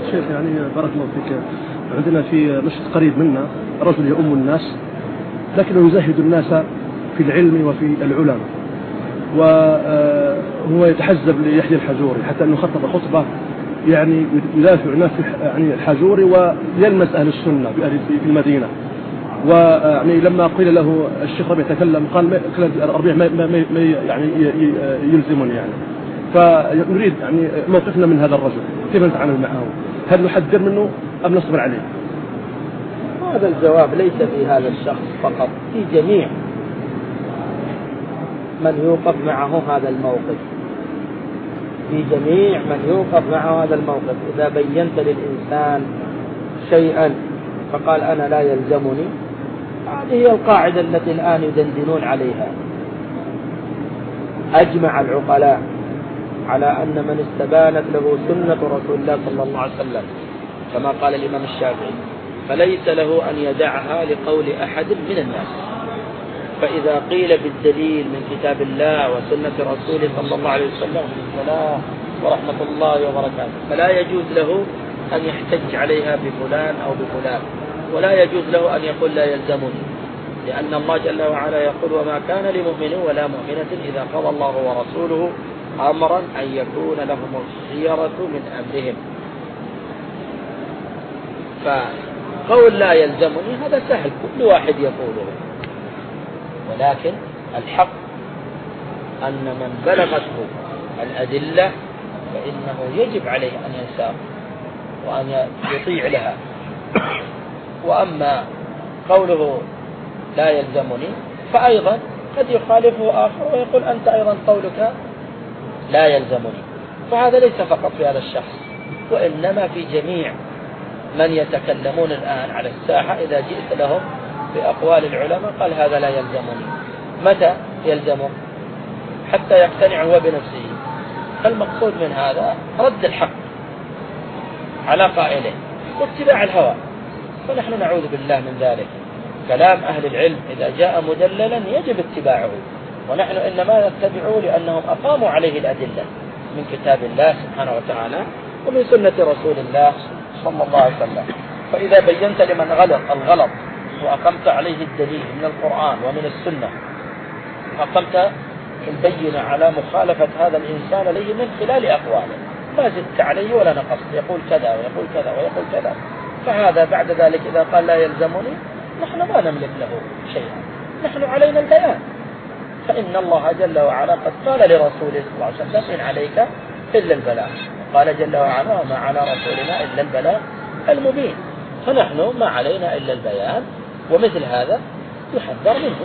شيخ يعني بارك الله فيك، عندنا في مشهد قريب منا رجل يؤم الناس لكنه يزهد الناس في العلم وفي العلماء، وهو يتحزب ليحيى الحجوري حتى أنه خطب خطبة يعني يدافع عن الحجوري ويلمس أهل السنة في المدينة. ويعني لما قيل له الشيخ ربيع تكلم قال كلام الربيع ما يعني يلزمني يعني. فنريد يعني موقفنا من هذا الرجل، كيف نتعامل معه؟ هل نحذر منه أم نصبر عليه؟ هذا الجواب ليس في هذا الشخص فقط، في جميع من يوقف معه هذا الموقف، في جميع من يوقف معه هذا الموقف. إذا بينت للإنسان شيئا فقال أنا لا يلزمني، هذه هي القاعدة التي الآن يدندنون عليها. أجمع العقلاء على أن من استبانت له سنة رسول الله صلى الله عليه وسلم كما قال الإمام الشافعي فليس له أن يدعها لقول أحد من الناس. فإذا قيل بالدليل من كتاب الله وسنة رسوله صلى الله عليه وسلم السلام ورحمة الله وبركاته فلا يجوز له أن يحتج عليها بفلان أو بفلان، ولا يجوز له أن يقول لا يلزمني، لأن الله جل وعلا يقول وما كان لمؤمن ولا مؤمنة إذا قضى الله ورسوله أمرا أن يكون لهم الخيرة من أمرهم. فقول لا يلزمني هذا سهل كل واحد يقوله، ولكن الحق أن من بلغته الأدلة فإنه يجب عليه أن ينساق وأن يطيع لها. وأما قوله لا يلزمني فأيضا قد يخالفه آخر ويقول أنت أيضا قولك لا يلزمني. فهذا ليس فقط في هذا الشخص، وإنما في جميع من يتكلمون الآن على الساحة. إذا جئت لهم بأقوال العلماء قال هذا لا يلزمني، متى يلزمه؟ حتى يقتنع هو بنفسه. فالمقصود من هذا رد الحق على قائله واتباع الهوى، فنحن نعوذ بالله من ذلك. كلام أهل العلم إذا جاء مدللا يجب اتباعه، ونحن إنما نتبعه لأنهم أقاموا عليه الأدلة من كتاب الله سبحانه وتعالى ومن سنة رسول الله صلى الله عليه وسلم. فإذا بينت لمن الغلط وأقمت عليه الدليل من القرآن ومن السنة، أقمت البينة على مخالفة هذا الإنسان ليه من خلال أقواله، ما زدت عليه ولا نقصت، يقول كذا ويقول كذا ويقول كذا، فهذا بعد ذلك إذا قال لا يلزمني نحن ما نملك له شيئا، نحن علينا البيان. فإن الله جل وعلا قد قال لرسوله صلى الله عليه وسلم إن عليك إلا البلاغ، قال جل وعلا وما على رسولنا إلا البلاغ المبين. فنحن ما علينا إلا البيان، ومثل هذا يحذر منه،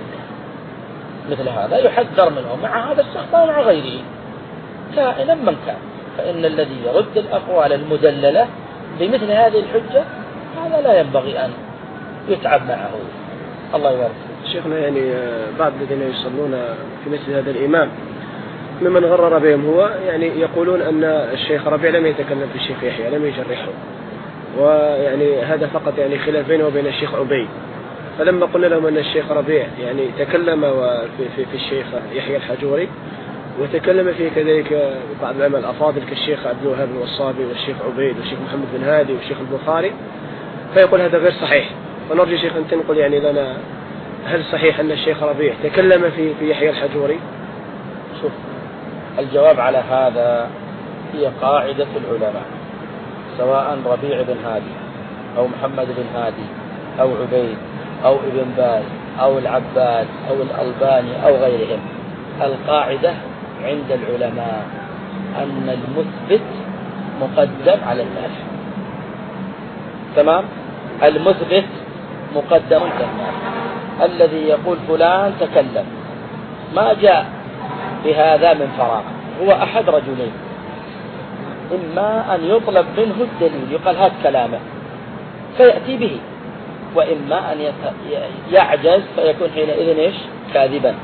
مثل هذا يحذر منه مع هذا الشخص ومع غيره كائنا من كان. فإن الذي يرد الأقوال المدللة بمثل هذه الحجة هذا لا ينبغي أن يتعب معه. الله يبارك. شيخنا يعني بعض الذين يصلون في مسجد هذا الإمام ممن غرر بهم هو يعني يقولون أن الشيخ ربيع لم يتكلم في الشيخ يحيى، لم يجرحه، ويعني هذا فقط يعني خلاف بينه وبين الشيخ عبيد. فلما قلنا لهم أن الشيخ ربيع يعني تكلم في الشيخ يحيى الحجوري وتكلم فيه كذلك بعض العلماء الأفاضل كالشيخ عبد الوهاب الوصابي والشيخ عبيد والشيخ محمد بن هادي والشيخ البخاري، فيقول هذا غير صحيح. فنرجو شيخ أن تنقل يعني لنا هل صحيح أن الشيخ ربيع تكلم في يحيى الحجوري؟ شوف، الجواب على هذا هي قاعدة العلماء، سواء ربيع بن هادي أو محمد بن هادي أو عبيد أو ابن باز أو العباس أو الألباني أو غيرهم، القاعدة عند العلماء أن المثبت مقدم على النافي. تمام؟ المثبت مقدم على النافي. الذي يقول فلان تكلم ما جاء بهذا من فراغ، هو أحد رجلين، إما أن يطلب منه الدليل يقال هات كلامه فيأتي به، وإما أن يعجز فيكون حينئذ إيش؟ كاذبا.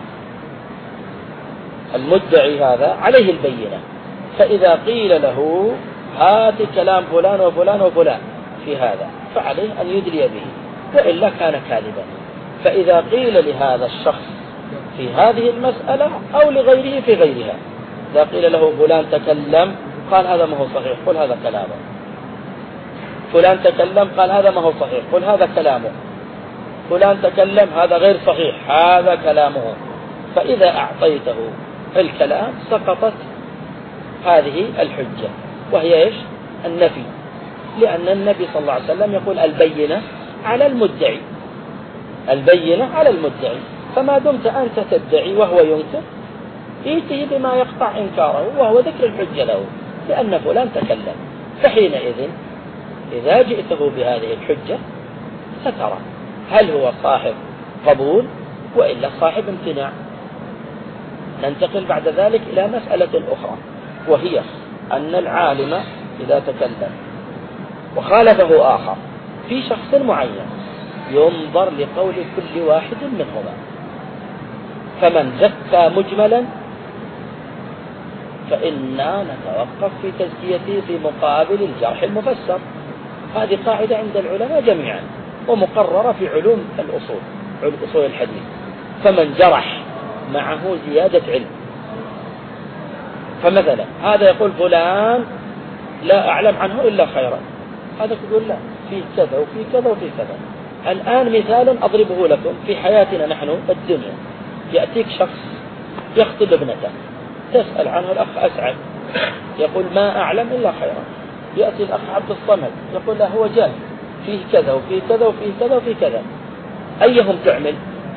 المدعي هذا عليه البينة، فإذا قيل له هات كلام فلان وفلان وفلان في هذا فعليه أن يدلي به، وإلا كان كاذبا. فإذا قيل لهذا الشخص في هذه المسألة أو لغيره في غيرها، إذا قيل له فلان تكلم قال هذا ما هو صحيح، قل هذا كلامه، فلان تكلم قال هذا ما هو صحيح، قل هذا كلامه. فلان تكلم هذا غير صحيح، هذا كلامه. فإذا أعطيته الكلام سقطت هذه الحجة، وهي إيش؟ النفي، لأن النبي صلى الله عليه وسلم يقول البينة على المدعي، البينة على المدعي. فما دمت أنت تدعي وهو ينكر، ائته بما يقطع إنكاره، وهو ذكر الحجة له، لأن فلان تكلم. فحينئذ إذا جئته بهذه الحجة سترى هل هو صاحب قبول وإلا صاحب امتناع. ننتقل بعد ذلك إلى مسألة أخرى، وهي أن العالم إذا تكلم وخالفه آخر في شخص معين ينظر لقول كل واحد منهما، فمن زكى مجملا فإنا نتوقف في تزكيته في مقابل الجرح المفسر. هذه قاعدة عند العلماء جميعا ومقررة في علوم الأصول، أصول الحديث. فمن جرح معه زيادة علم، فمثلا هذا يقول فلان لا أعلم عنه إلا خيرا، هذا يقول لا في كذا وفي كذا وفي كذا. الآن مثال أضربه لكم في حياتنا نحن الدنيا، يأتيك شخص يخطب ابنته، تسأل عنه الأخ أسعد يقول ما أعلم إلا خيرا. يأتي الأخ عبد الصمد يقول له هو جاهل، فيه كذا وفيه كذا وفيه كذا وفيه كذا. أيهم تعمل؟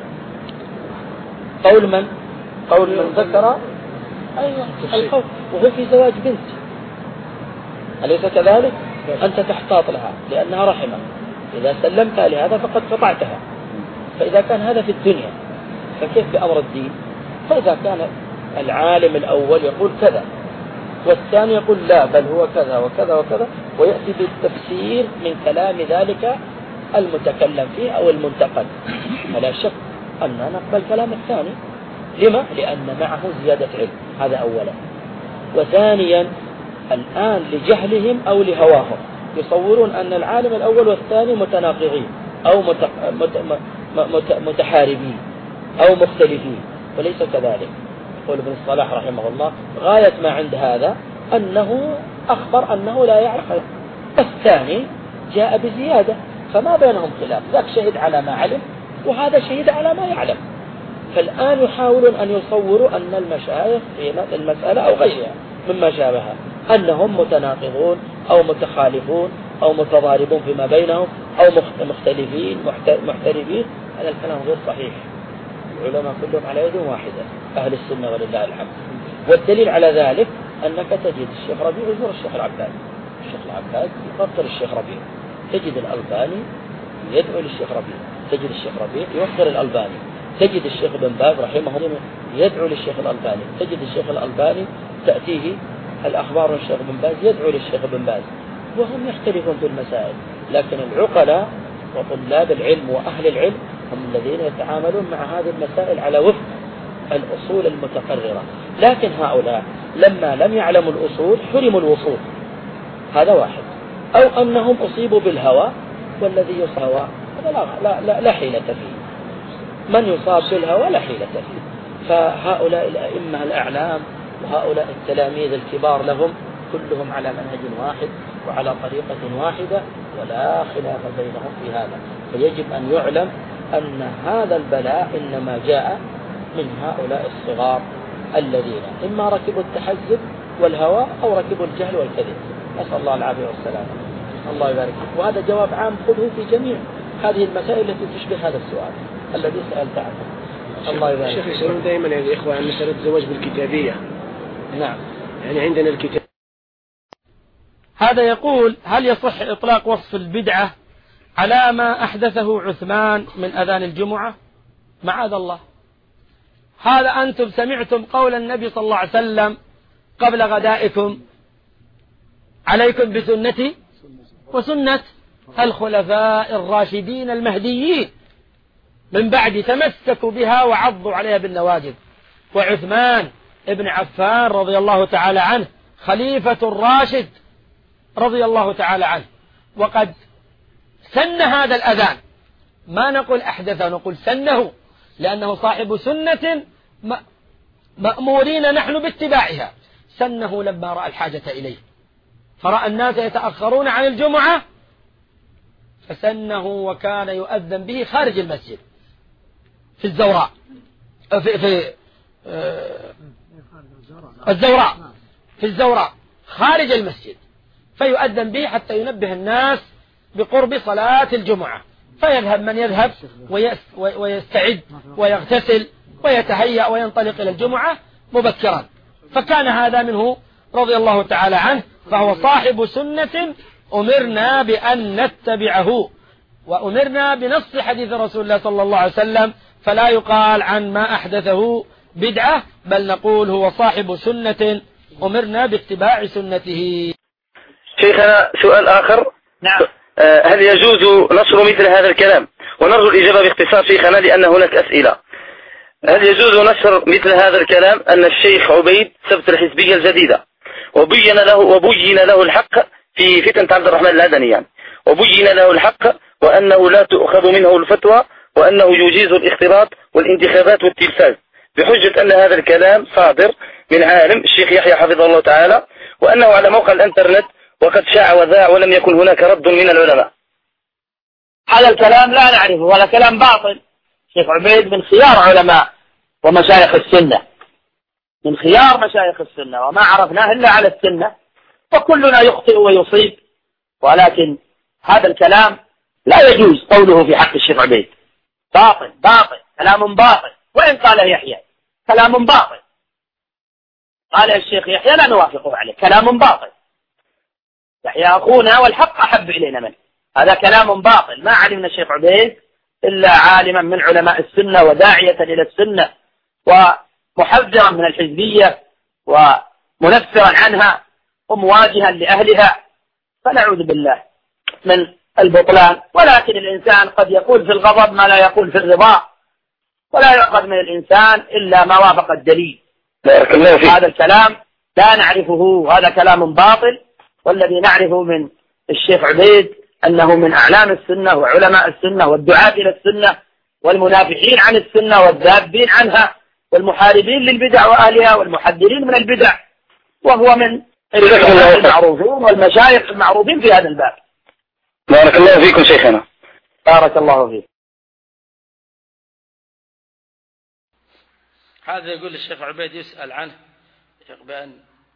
قول من؟ قول من ذكر أيوة الخوف، وهو في زواج بنت، أليس كذلك؟ أنت تحتاط لها لأنها رحمة، إذا سلمت لهذا فقد قطعتها. فإذا كان هذا في الدنيا فكيف بأمر الدين؟ فإذا كان العالم الأول يقول كذا والثاني يقول لا بل هو كذا وكذا وكذا، ويأتي بالتفسير من كلام ذلك المتكلم فيه أو المنتقد، فلا شك أننا نقبل كلام الثاني. لما؟ لأن معه زيادة علم، هذا أولا. وثانيا الآن لجهلهم أو لهواهم يصورون أن العالم الأول والثاني متناقضين أو متحاربين أو مختلفين، وليس كذلك. يقول ابن الصلاح رحمه الله غاية ما عند هذا أنه أخبر أنه لا يعرف، الثاني جاء بزيادة، فما بينهم خلاف، ذاك شهد على ما علم وهذا شهد على ما يعلم. فالآن يحاولون أن يصوروا أن المشايخ في المسألة أو غيرها مما شابهها أنهم متناقضون أو متخالفون أو متضاربون فيما بينهم أو مختلفين محترفين. هذا الكلام غير صحيح. العلماء كلهم على يد واحدة، أهل السنة ولله الحمد. والدليل على ذلك أنك تجد الشيخ ربيع يزور الشيخ العبادي، الشيخ العبادي يفطر الشيخ ربيع، تجد الألباني يدعو للشيخ ربيع، تجد الشيخ ربيع يوفر الألباني، تجد الشيخ بن باز رحمه الله يدعو للشيخ الألباني، تجد الشيخ الألباني تأتيه الأخبار من الشيخ بن باز يدعو للشيخ بن باز، وهم يختلفون في المسائل. لكن العقلاء وطلاب العلم وأهل العلم هم الذين يتعاملون مع هذه المسائل على وفق الأصول المتقررة. لكن هؤلاء لما لم يعلموا الأصول حرموا الوصول، هذا واحد. أو أنهم أصيبوا بالهوى، والذي يصاب هذا لا حيلة فيه، من يصاب بالهوى لا حيلة فيه. فهؤلاء الأئمة الأعلام وهؤلاء التلاميذ الكبار لهم كلهم على منهج واحد وعلى طريقة واحدة ولا خلاف بينهم في هذا. فيجب أن يعلم أن هذا البلاء إنما جاء من هؤلاء الصغار الذين إما ركبوا التحزب والهوى أو ركبوا الجهل والكذب، نسأل الله العافية والسلامة. الله يبارك فيك. وهذا جواب عام خذه في جميع هذه المسائل التي تشبه هذا السؤال الذي سألت عنه. الله يبارك فيك. الشيخ يسألون دائما يا الإخوة عن مسألة الزواج بالكتابية. نعم، يعني عندنا الكتاب. هذا يقول هل يصح إطلاق وصف البدعة على ما أحدثه عثمان من أذان الجمعة؟ معاذ الله. هذا أنتم سمعتم قول النبي صلى الله عليه وسلم قبل غدائكم عليكم بسنتي وسنة الخلفاء الراشدين المهديين من بعد تمسكوا بها وعضوا عليها بالنواجذ. وعثمان ابن عفان رضي الله تعالى عنه خليفة الراشد رضي الله تعالى عنه، وقد سن هذا الأذان، ما نقول أحدثه، نقول سنه، لأنه صاحب سنة مأمورين نحن باتباعها. سنه لما رأى الحاجة إليه، فرأى الناس يتأخرون عن الجمعة فسنه وكان يؤذن به خارج المسجد في الزوراء في الزوراء في الزوراء خارج المسجد، فيؤذن به حتى ينبه الناس بقرب صلاة الجمعة، فيذهب من يذهب ويستعد ويغتسل ويتهيأ وينطلق إلى الجمعة مبكرا. فكان هذا منه رضي الله تعالى عنه، فهو صاحب سنة أمرنا بأن نتبعه، وأمرنا بنص حديث رسول الله صلى الله عليه وسلم، فلا يقال عن ما أحدثه بدعة، بل نقول هو صاحب سنة أمرنا باتباع سنته. شيخنا سؤال آخر. نعم. هل يجوز نشر مثل هذا الكلام؟ ونرجو الإجابة باختصار شيخنا لأن هناك أسئلة. هل يجوز نشر مثل هذا الكلام أن الشيخ عبيد سبت الحزبية الجديدة وبين له الحق في فتنة عبد الرحمن العدني يعني، وبين له الحق وأنه لا تؤخذ منه الفتوى وأنه يجيز الاختلاط والانتخابات والتلفاز، بحجة أن هذا الكلام صادر من عالم الشيخ يحيى حفظه الله تعالى، وأنه على موقع الانترنت وقد شاع وذاع ولم يكن هناك رد من العلماء؟ هذا الكلام لا نعرفه ولا كلام باطل. الشيخ عبيد من خيار علماء ومشايخ السنة، من خيار مشايخ السنة، وما عرفناه إلا على السنة، وكلنا يخطئ ويصيب، ولكن هذا الكلام لا يجوز قوله في حق الشيخ عبيد. باطل باطل، كلام باطل، وإن قال يحيى كلام باطل، قال الشيخ يحيى لا نوافقه عليه، كلام باطل. يحيى أخونا والحق أحب إلينا منه، هذا كلام باطل. ما علمنا الشيخ عبيد إلا عالما من علماء السنة وداعية إلى السنة ومحذرا من الحزبية ومنفرا عنها ومواجها لأهلها، فنعوذ بالله من البطلان. ولكن الإنسان قد يقول في الغضب ما لا يقول في الرضا، ولا يؤخذ من الإنسان إلا ما وافق الدليل. هذا الكلام لا نعرفه، هذا كلام باطل. والذي نعرفه من الشيخ عبيد أنه من أعلام السنة وعلماء السنة والدعاة إلى السنة والمنافحين عن السنة والذابين عنها والمحاربين للبدع وأهلها والمحذرين من البدع، وهو من العلماء المعروفين والمشايخ المعروفين في هذا الباب. بارك الله فيكم شيخنا. بارك الله فيك. هذا يقول الشيخ عبيد يسأل عنه بأن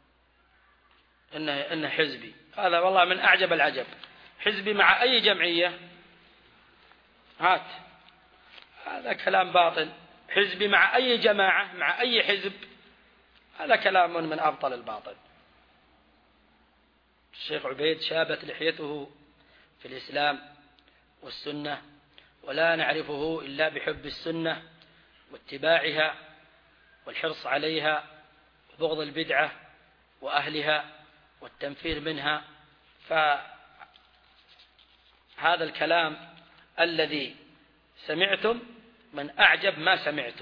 إنه حزبي. هذا والله من أعجب العجب. حزبي مع أي جمعية؟ هات، هذا كلام باطل. حزبي مع أي جماعة، مع أي حزب، هذا كلام من أبطل الباطل. الشيخ عبيد شابت لحيته في الإسلام والسنة، ولا نعرفه إلا بحب السنة واتباعها والحرص عليها وبغض البدعة وأهلها والتنفير منها. فهذا الكلام الذي سمعتم من أعجب ما سمعت،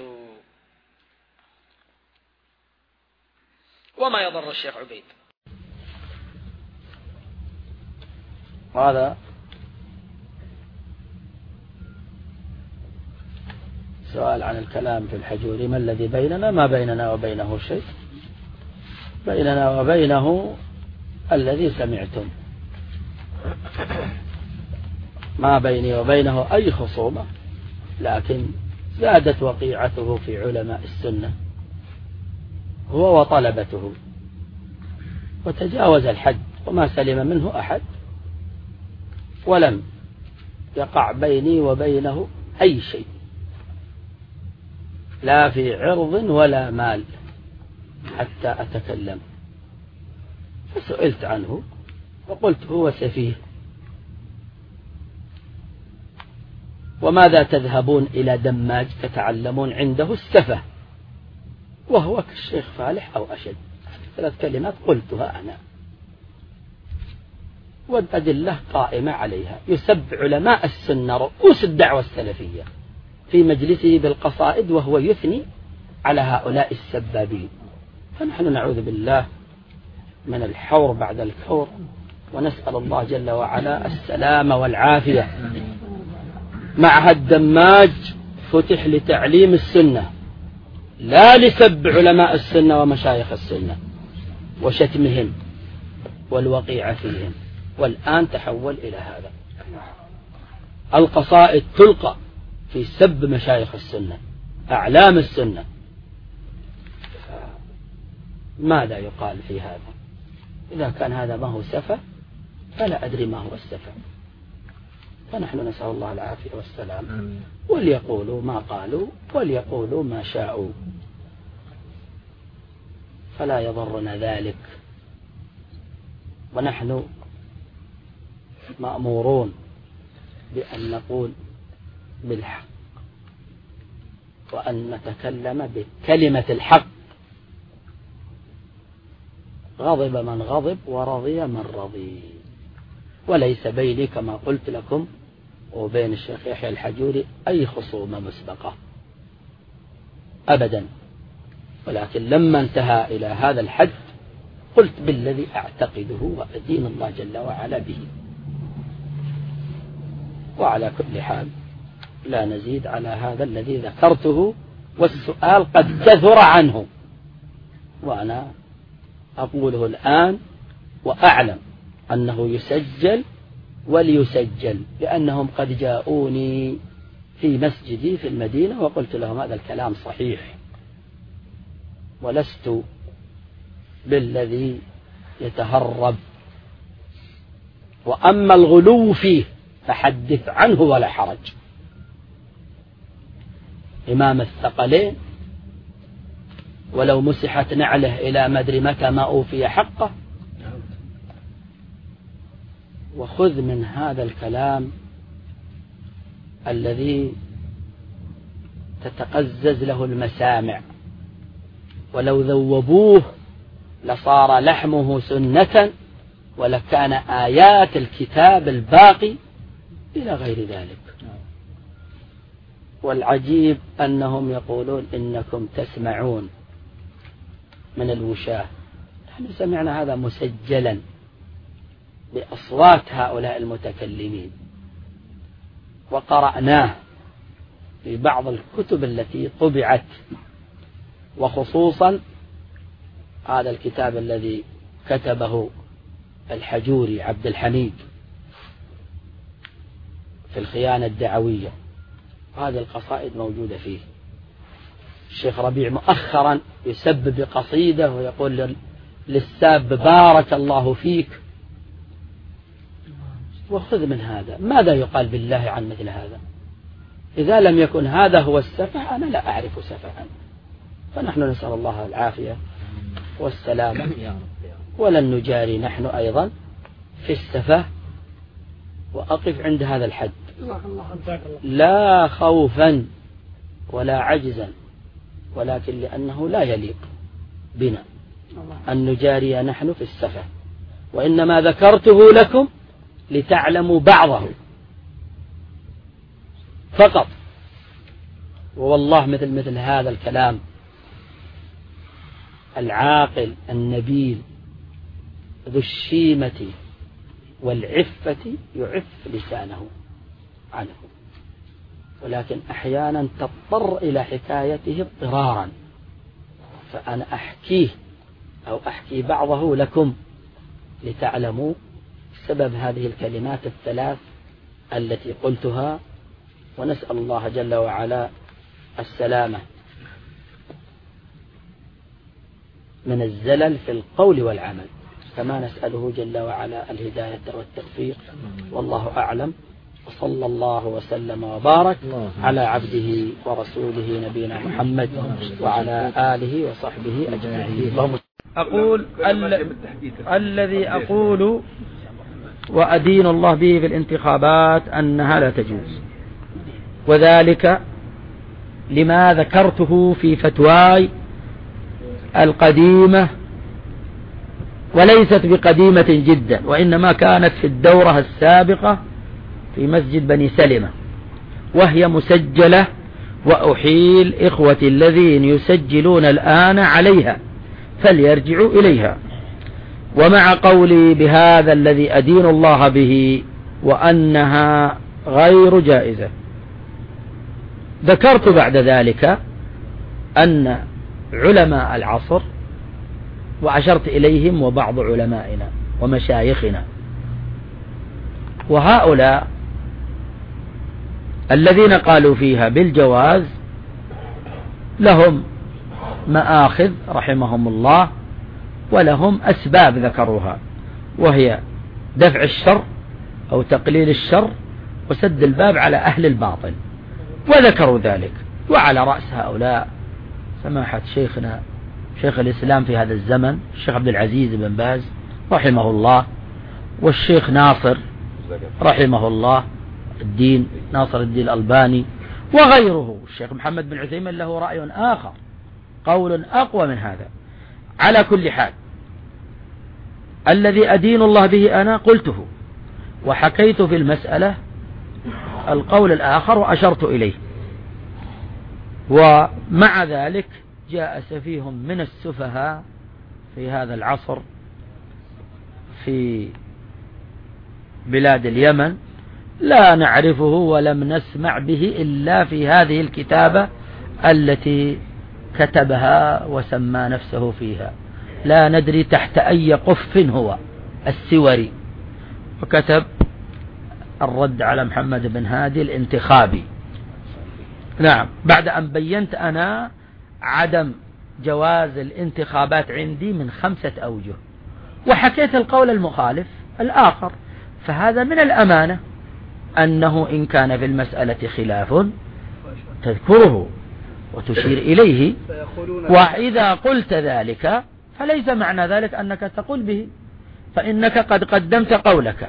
وما يضر الشيخ عبيد. هذا سؤال عن الكلام في الحجوري. ما الذي بيننا؟ ما بيننا وبينه شيء، بيننا وبينه الذي سمعتم، ما بيني وبينه أي خصومة، لكن زادت وقيعته في علماء السنة هو وطلبته، وتجاوز الحد وما سلم منه أحد، ولم يقع بيني وبينه أي شيء، لا في عرض ولا مال حتى أتكلم. فسئلت عنه وقلت هو سفيه، وماذا تذهبون إلى دماج تتعلمون عنده السفة وهو كالشيخ فالح أو أشد. 3 كلمات قلتها أنا، والأدلة قائمة عليها. يسب علماء السنة رؤوس الدعوة السلفية في مجلسه بالقصائد وهو يثني على هؤلاء السبابين. فنحن نعوذ بالله من الحور بعد الكور، ونسأل الله جل وعلا السلامة والعافية. معهد دماج فتح لتعليم السنة، لا لسب علماء السنة ومشايخ السنة وشتمهم والوقيعة فيهم، والآن تحول إلى هذا. القصائد تلقى في سب مشايخ السنة أعلام السنة، ماذا يقال في هذا؟ إذا كان هذا ما هو سفه فلا أدري ما هو السفه. فنحن نسأل الله العافية والسلام، وليقولوا ما قالوا وليقولوا ما شاءوا، فلا يضرنا ذلك، ونحن مأمورون بأن نقول بالحق وأن نتكلم بكلمة الحق. غضب من غضب ورضي من رضي، وليس بيني كما قلت لكم وبين الشيخ يحيى الحجوري أي خصومة مسبقة أبدا، ولكن لما انتهى إلى هذا الحد قلت بالذي أعتقده وأدين الله جل وعلا به. وعلى كل حال لا نزيد على هذا الذي ذكرته، والسؤال قد كثر عنه، وأنا أقوله الآن وأعلم أنه يسجل وليسجل، لأنهم قد جاءوني في مسجدي في المدينة وقلت لهم هذا الكلام صحيح، ولست بالذي يتهرب. وأما الغلو فيه فحدث عنه ولا حرج. إمام الثقلين ولو مسحت نعله إلى مدري متى ما أوفي حقه. وخذ من هذا الكلام الذي تتقزز له المسامع، ولو ذوبوه لصار لحمه سنة ولكان آيات الكتاب الباقي إلى غير ذلك. والعجيب أنهم يقولون إنكم تسمعون من الوشاة. نحن سمعنا هذا مسجلا بأصوات هؤلاء المتكلمين، وقرأناه في بعض الكتب التي طبعت، وخصوصا هذا الكتاب الذي كتبه الحجوري عبد الحميد في الخيانة الدعوية، هذه القصائد موجودة فيه. الشيخ ربيع مؤخرا يسب بقصيدة ويقول للساب بارك الله فيك. وخذ من هذا ماذا يقال بالله عن مثل هذا. إذا لم يكن هذا هو السفه أنا لا أعرف سفها. فنحن نسأل الله العافية والسلامة، ولن نجاري نحن أيضا في السفه. وأقف عند هذا الحد، لا خوفا ولا عجزا، ولكن لأنه لا يليق بنا أن نجاري نحن في السفه، وإنما ذكرته لكم لتعلموا بعضه فقط. ووالله مثل هذا الكلام العاقل النبيل ذو الشيمة والعفة يعف لسانه عنه، ولكن أحيانا تضطر إلى حكايته اضطرارا، فأنا أحكيه أو أحكي بعضه لكم لتعلموا سبب هذه الكلمات الثلاث التي قلتها. ونسأل الله جل وعلا السلامة من الزلل في القول والعمل، كما نسأله جل وعلا الهداية والتوفيق. والله أعلم، وصلى الله وسلم وبارك على عبده ورسوله نبينا محمد وعلى آله وصحبه أجمعين. أقول الذي أقول وأدين الله به في الانتخابات أنها لا تجوز، وذلك لما ذكرته في فتواي القديمة، وليست بقديمة جدا، وإنما كانت في الدورة السابقة في مسجد بني سلمة، وهي مسجلة، وأحيل إخوتي الذين يسجلون الآن عليها فليرجعوا إليها. ومع قولي بهذا الذي أدين الله به وأنها غير جائزة، ذكرت بعد ذلك أن علماء العصر، وأشرت إليهم وبعض علمائنا ومشايخنا، وهؤلاء الذين قالوا فيها بالجواز لهم مآخذ رحمهم الله، ولهم أسباب ذكروها، وهي دفع الشر أو تقليل الشر وسد الباب على أهل الباطل، وذكروا ذلك. وعلى رأس هؤلاء سماحة شيخنا شيخ الإسلام في هذا الزمن الشيخ عبد العزيز بن باز رحمه الله، والشيخ ناصر رحمه الله الدين ناصر الدين الألباني، وغيره الشيخ محمد بن عثيمين له رأي آخر قول أقوى من هذا. على كل حال الذي أدين الله به أنا قلته وحكيت في المسألة القول الآخر وأشرت إليه. ومع ذلك جاء سفيه من السفهاء في هذا العصر في بلاد اليمن لا نعرفه ولم نسمع به إلا في هذه الكتابة التي كتبها وسمى نفسه فيها، لا ندري تحت أي قف هو، السوري، وكتب الرد على محمد بن هادي الانتخابي. نعم، بعد أن بينت أنا عدم جواز الانتخابات عندي من 5 أوجه، وحكيت القول المخالف الآخر. فهذا من الأمانة أنه إن كان في المسألة خلاف تذكره وتشير إليه، وإذا قلت ذلك فليس معنى ذلك أنك تقول به، فإنك قد قدمت قولك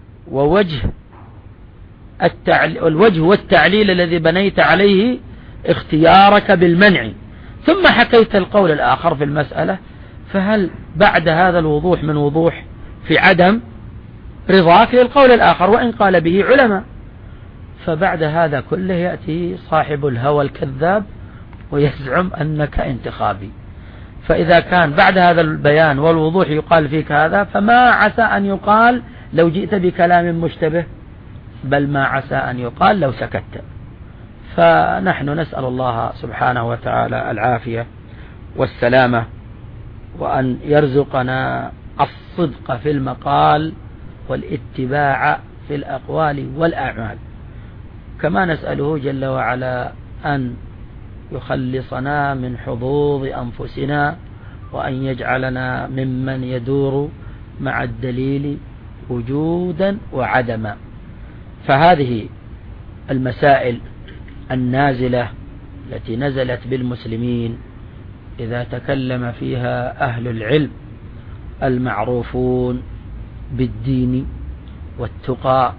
الوجه والتعليل الذي بنيت عليه اختيارك بالمنع، ثم حكيت القول الآخر في المسألة. فهل بعد هذا الوضوح من وضوح في عدم رضاك للقول الآخر وإن قال به علماء؟ فبعد هذا كله يأتي صاحب الهوى الكذاب ويزعم أنك انتخابي. فإذا كان بعد هذا البيان والوضوح يقال فيك هذا، فما عسى أن يقال لو جئت بكلام مشتبه، بل ما عسى أن يقال لو سكت. فنحن نسأل الله سبحانه وتعالى العافية والسلامة، وأن يرزقنا الصدق في المقال والاتباع في الأقوال والأعمال، كما نسأله جل وعلا أن يخلصنا من حظوظ أنفسنا، وأن يجعلنا ممن يدور مع الدليل وجودا وعدما. فهذه المسائل النازلة التي نزلت بالمسلمين إذا تكلم فيها أهل العلم المعروفون بالدين والتقى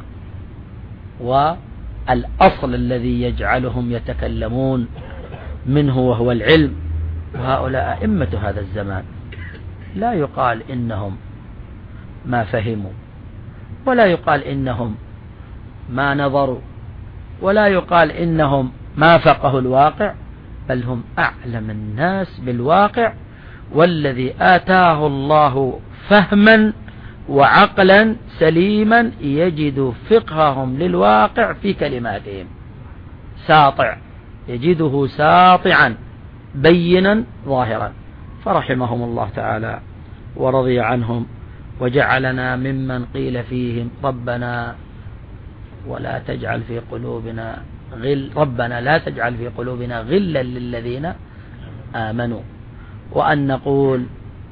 والأصل الذي يجعلهم يتكلمون منه وهو العلم، وهؤلاء أئمة هذا الزمان، لا يقال إنهم ما فهموا، ولا يقال إنهم ما نظروا، ولا يقال إنهم ما فقهوا الواقع، بل هم أعلم الناس بالواقع، والذي آتاه الله فهما وعقلا سليما يجد فقههم للواقع في كلماتهم ساطع، يجده ساطعا بينا ظاهرا. فرحمهم الله تعالى ورضي عنهم، وجعلنا ممن قيل فيهم ربنا ولا تجعل في قلوبنا ربنا لا تجعل في قلوبنا غلا للذين آمنوا، وأن نقول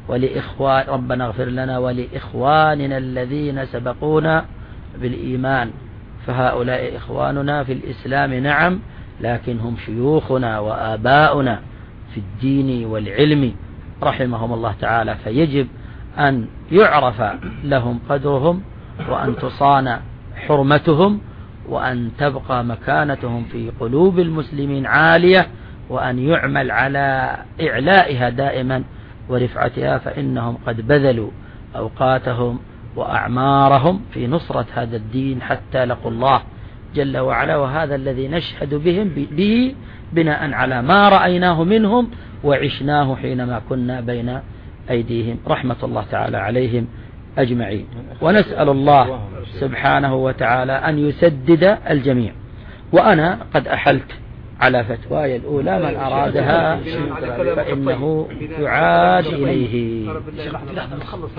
ربنا اغفر لنا ولإخواننا الذين سبقونا بالإيمان، فهؤلاء إخواننا في الإسلام نعم، لكن هم شيوخنا وآباؤنا في الدين والعلم رحمهم الله تعالى، فيجب أن يعرف لهم قدرهم، وأن تصان حرمتهم، وأن تبقى مكانتهم في قلوب المسلمين عالية، وأن يعمل على إعلائها دائما ورفعتها، فإنهم قد بذلوا أوقاتهم وأعمارهم في نصرة هذا الدين حتى لقوا الله جل وعلا، وهذا الذي نشهد به بناء على ما رأيناه منهم وعشناه حينما كنا بين أيديهم، رحمة الله تعالى عليهم أجمعين. ونسأل الله سبحانه وتعالى أن يسدد الجميع. وأنا قد أحلت على فتواي الأولى، من أرادها فإنه يعاد إليه.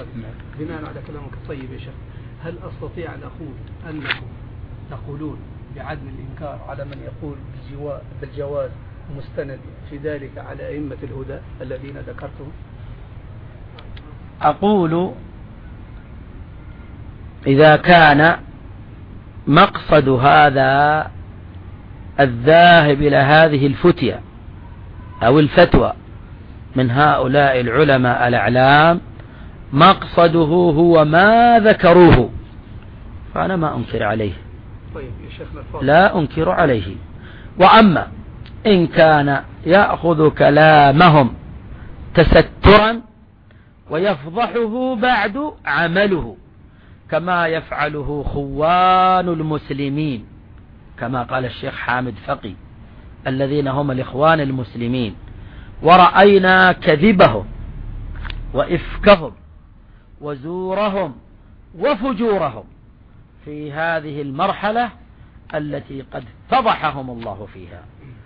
بناء على كلامك الطيب يا شيخ، هل أستطيع أن أقول أنكم تقولون بعدم الإنكار على من يقول بالجواز مستند في ذلك على أئمة الهدى الذين ذكرتهم؟ أقول إذا كان مقصد هذا الذاهب إلى هذه الفتية أو الفتوى من هؤلاء العلماء الأعلام مقصده هو ما ذكروه فأنا ما أنكر عليه، لا أنكر عليه. وأما إن كان يأخذ كلامهم تسترا ويفضحه بعد عمله كما يفعله خوان المسلمين كما قال الشيخ حامد فقي الذين هم الإخوان المسلمين، ورأينا كذبهم وإفكهم وزورهم وفجورهم في هذه المرحلة التي قد فضحهم الله فيها.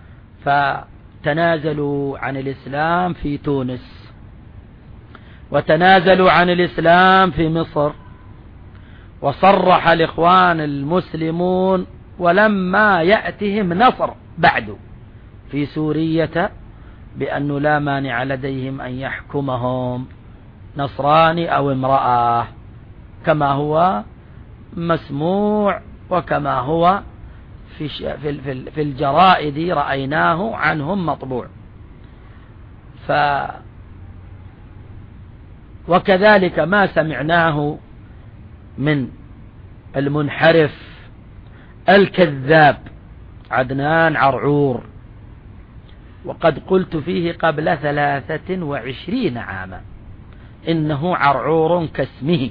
فتنازلوا عن الإسلام في تونس، وتنازلوا عن الإسلام في مصر، وصرح الإخوان المسلمون ولما يأتهم نصر بعد في سورية بأنه لا مانع لديهم أن يحكمهم نصراني أو امرأة كما هو مسموع وكما هو في الجرائد رأيناه عنهم مطبوع. وكذلك ما سمعناه من المنحرف الكذاب عدنان عرعور، وقد قلت فيه قبل 23 عاما إنه عرعور كاسمه،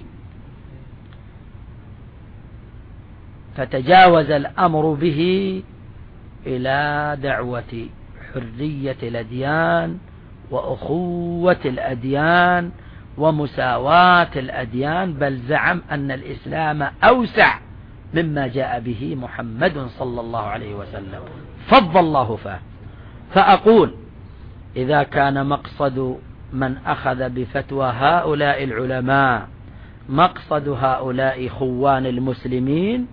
فتجاوز الأمر به إلى دعوة حرية الأديان وأخوة الأديان ومساواة الأديان، بل زعم أن الإسلام أوسع مما جاء به محمد صلى الله عليه وسلم فضل الله فاه. فأقول إذا كان مقصد من أخذ بفتوى هؤلاء العلماء مقصد هؤلاء خوان المسلمين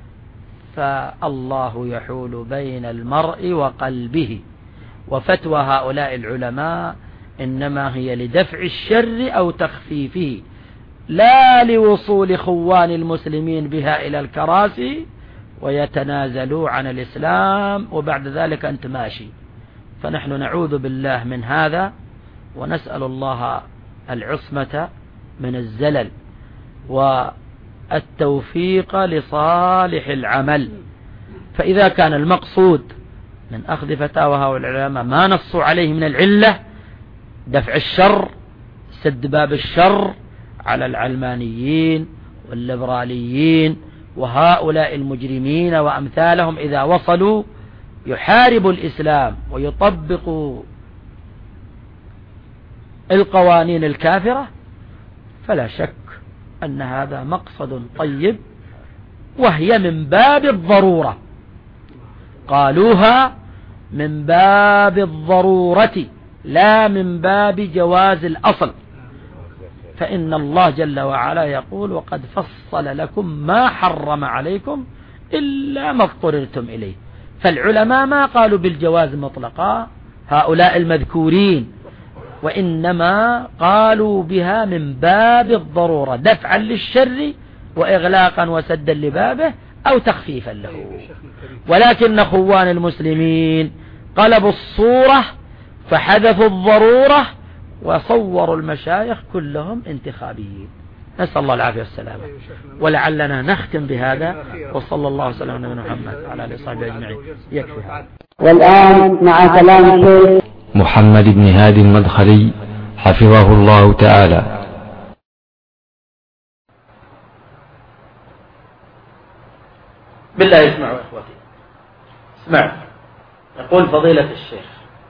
فالله يحول بين المرء وقلبه، وفتوى هؤلاء العلماء إنما هي لدفع الشر أو تخفيفه لا لوصول خوان المسلمين بها إلى الكراسي ويتنازلوا عن الإسلام وبعد ذلك أنت ماشي. فنحن نعوذ بالله من هذا ونسأل الله العصمة من الزلل والتوفيق لصالح العمل. فإذا كان المقصود من أخذ فتاوى هؤلاء العلماء ما نصوا عليه من العلة دفع الشر سد باب الشر على العلمانيين والليبراليين وهؤلاء المجرمين وأمثالهم إذا وصلوا يحاربوا الإسلام ويطبقوا القوانين الكافرة، فلا شك أن هذا مقصد طيب، وهي من باب الضرورة، قالوها من باب الضرورة لا من باب جواز الأصل. فإن الله جل وعلا يقول وقد فصل لكم ما حرم عليكم إلا ما اضطررتم إليه. فالعلماء ما قالوا بالجواز مطلقا هؤلاء المذكورين، وإنما قالوا بها من باب الضرورة دفعا للشر وإغلاقا وسدا لبابه أو تخفيفا له. ولكن خوان المسلمين قلبوا الصورة فحذفوا الضرورة وصوروا المشايخ كلهم انتخابيين. نسأل الله العافية والسلامة. ولعلنا نختم بهذا، وصلى الله وسلم على نبينا محمد وعلى آله وصحبه أجمعين. يكفي هذا. والآن مع كلام الشيخ محمد بن هادي المدخلي حفظه الله تعالى. بالله اسمعوا إخوتي، اسمعوا. يقول فضيلة الشيخ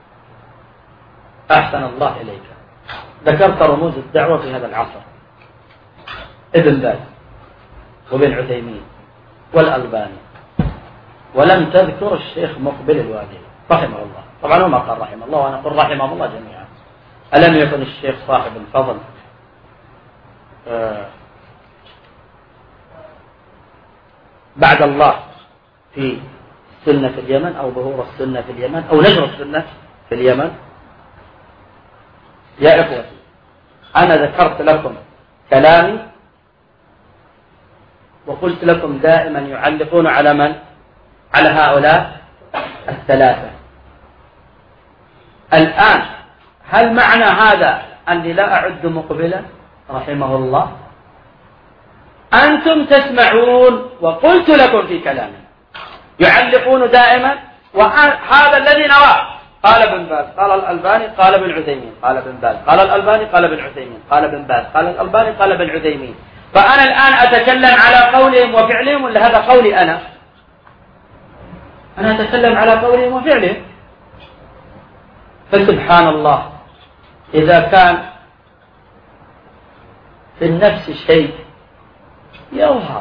أحسن الله إليك، ذكرت رموز الدعوة في هذا العصر، ابن باز وابن عثيمين والألباني، ولم تذكر الشيخ مقبل الوادي رحمه الله. طبعا هو ما قال رحمه الله وأنا أقول رحمه الله جميعا. ألم يكن الشيخ صاحب الفضل بعد الله في السنة في اليمن أو ظهور السنة في اليمن أو نشر السنة في اليمن؟ يا إخوتي، أنا ذكرت لكم كلامي وقلت لكم دائما يعلقون على من؟ على هؤلاء الثلاثة. الآن هل معنى هذا أني لا أعد مقبلا رحمه الله؟ أنتم تسمعون وقلت لكم في كلامي يعلقون دائما، وهذا الذي نراه. قال ابن باز، قال الألباني، قال ابن عثيمين، قال ابن باز، قال الألباني، قال ابن عثيمين، قال ابن باز، قال الألباني، قال ابن عثيمين. فأنا الآن أتكلم على قولهم وفعلهم ولا هذا قولي أنا؟ أنا أتكلم على قولهم وفعلهم. فسبحان الله، إذا كان في النفس شيء يظهر،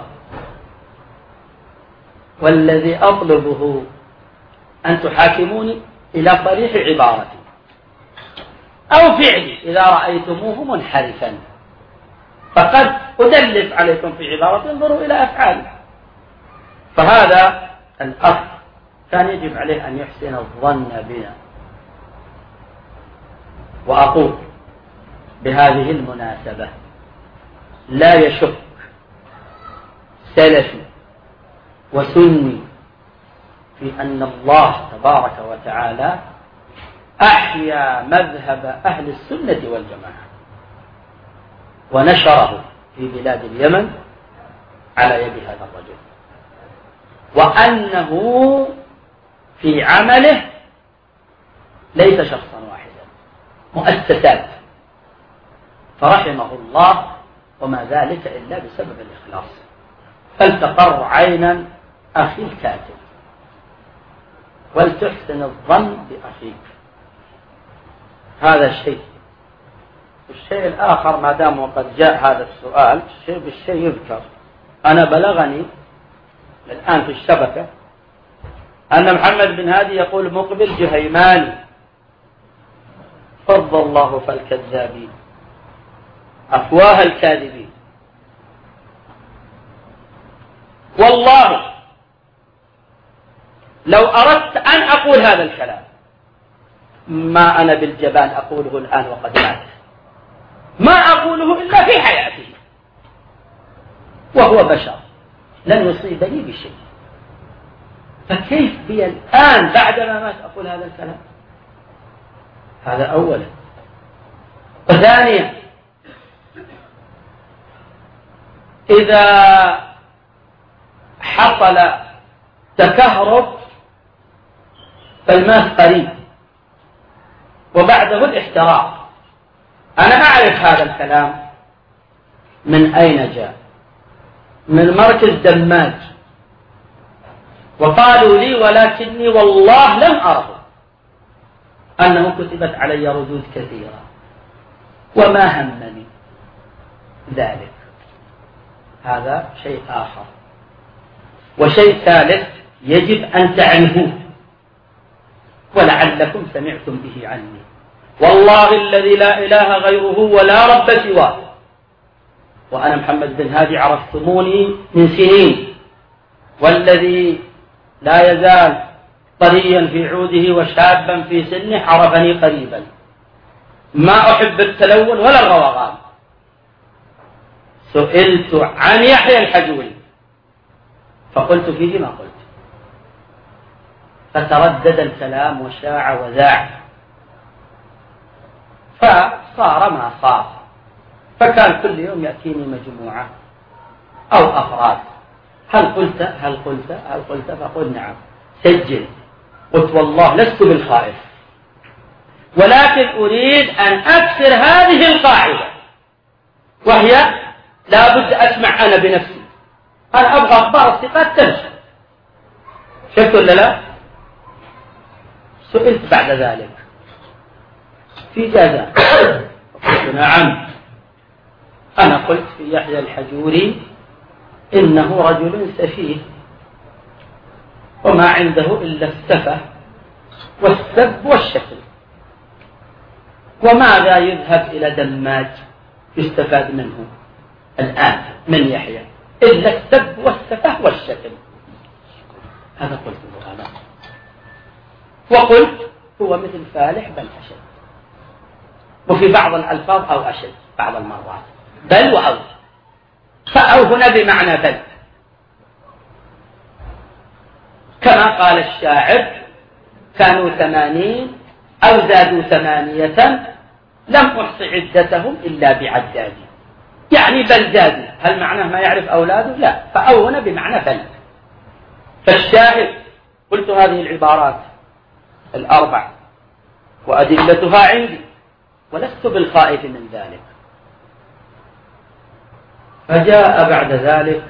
والذي أطلبه أن تحاكموني إلى صريح عبارتي أو فعلي إذا رأيتموه منحرفا، فقد أدلس عليكم في عبارة، انظروا إلى أفعالي. فهذا الأخ كان يجب عليه أن يحسن الظن بنا. وأقول بهذه المناسبة لا يشك سلفي وسني في أن الله تبارك وتعالى أحيا مذهب أهل السنة والجماعة ونشره في بلاد اليمن على يد هذا الرجل، وأنه في عمله ليس شخصا واحدا، مؤسسات، فرحمه الله، وما ذلك إلا بسبب الإخلاص. فلتقر عينا أخي الكاتب ولتحسن الظن بأخيك. هذا الشيء. الشيء الآخر، ما دام وقد جاء هذا السؤال، شيء بالشيء يذكر. أنا بلغني الآن في الشبكة أن محمد بن هادي يقول مقبل جهيماني، فض الله فالكذابين أفواه الكاذبين. والله لو أردت أن أقول هذا الكلام ما أنا بالجبان أقوله الآن وقد مات، ما أقوله إلا في حياته، وهو بشر لن يصيبني بشيء، فكيف بي الآن بعدما مات أقول هذا الكلام؟ هذا أولا. وثانيا، إذا حصل تكهرب فالماء قريب وبعده الاحتراق. أنا أعرف هذا الكلام من أين جاء، من مركز دماج، وقالوا لي ولكني والله لم أره أنه كتبت علي ردود كثيرة وما همني ذلك. هذا شيء آخر. وشيء ثالث يجب أن تعرفوه ولعلكم سمعتم به عني، والله الذي لا إله غيره ولا رب سواه، وأنا محمد بن هادي عرفتموني من سنين، والذي لا يزال طريا في عوده وشابا في سنه عرفني قريبا، ما أحب التلون ولا الروغان. سئلت عن يحيى الحجوري فقلت فيه ما قلت، فتردد الكلام وشاع وذاع، فصار ما صار. فكان كل يوم يأتيني مجموعة أو أفراد، هل قلت هل قلت هل قلت، فقل نعم، سجل. قلت والله لست بالخائف، ولكن أريد أن أكسر هذه القاعدة، وهي لا بد أسمع أنا بنفسي. أنا أبغى أخبار الثقات تمشي. شفت ولا لا؟ سئلت بعد ذلك في جازة، قلت نعم. أنا قلت في يحيى الحجوري إنه رجل سفيه وما عنده إلا السفة والسب والشتم، وماذا يذهب إلى دماج يستفاد منه الآن من يحيى إلا السب والسفة والشتم. هذا قلته أنا، وقلت هو مثل فالح بل أشد، وفي بعض الألفاظ أو أشد بعض المرات بل وأو، فأو هنا بمعنى بل، كما قال الشاعر كانوا 80 أو زادوا 8 لم أحص عدتهم إلا بعدادي، يعني بل زادوا، هل معناه ما يعرف أولاده؟ لا، فأو هنا بمعنى بل. فالشاهد قلت هذه العبارات الأربع وأدلتها عندي ولست بالخائف من ذلك. فجاء بعد ذلك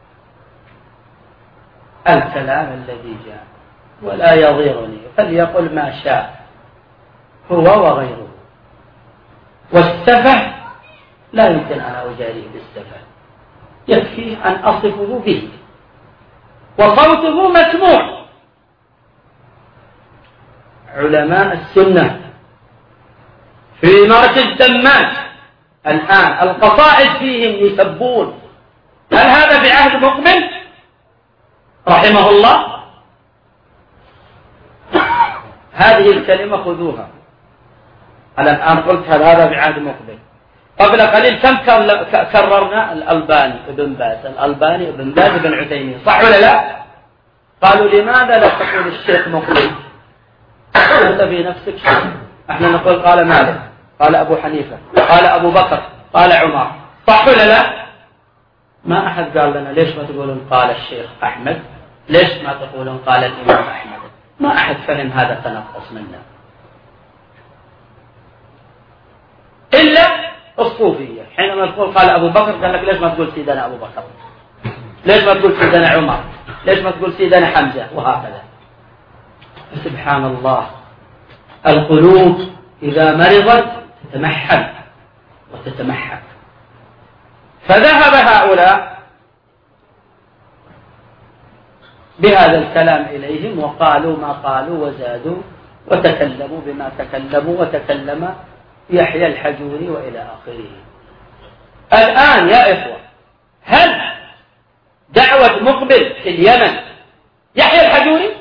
الكلام الذي جاء ولا يضيرني، فليقل ما شاء هو وغيره، والسفه لا يمكن أن أجاريه بالسفه، يكفيه أن أصفه به، وصوته مسموع. علماء السنة في مرج الدمات الآن القصائد فيهم يسبون، هل هذا في عهد مقبل رحمه الله؟ هذه الكلمة خذوها، أنا الآن قلت هل هذا في عهد مقبل. قبل قليل كم كررنا الألباني ابن باز، الألباني ابن باز ابن عثيمين، صح ولا لا؟ قالوا لماذا لا تقول الشيخ مقبل؟ أنت في نفسك شيء، احنا نقول قال مالك، قال أبو حنيفة، قال أبو بكر، قال عمر، صح ولا لا؟ ما أحد قال لنا ليش ما تقولون قال الشيخ أحمد، ليش ما تقولون قال الإمام أحمد؟ ما أحد فهم هذا تنقص منا إلا الصوفية. حينما تقول قال أبو بكر قال لك ليش ما تقول سيدنا أبو بكر، ليش ما تقول سيدنا عمر، ليش ما تقول سيدنا حمزة، وهكذا. سبحان الله، القلوب إذا مرضت تتمحل وتتمحك. فذهب هؤلاء بهذا الكلام إليهم وقالوا ما قالوا وزادوا وتكلموا بما تكلموا، وتكلم يحيى الحجوري وإلى آخره. الآن يا إخوة، هل دعوة مقبل في اليمن يحيى الحجوري؟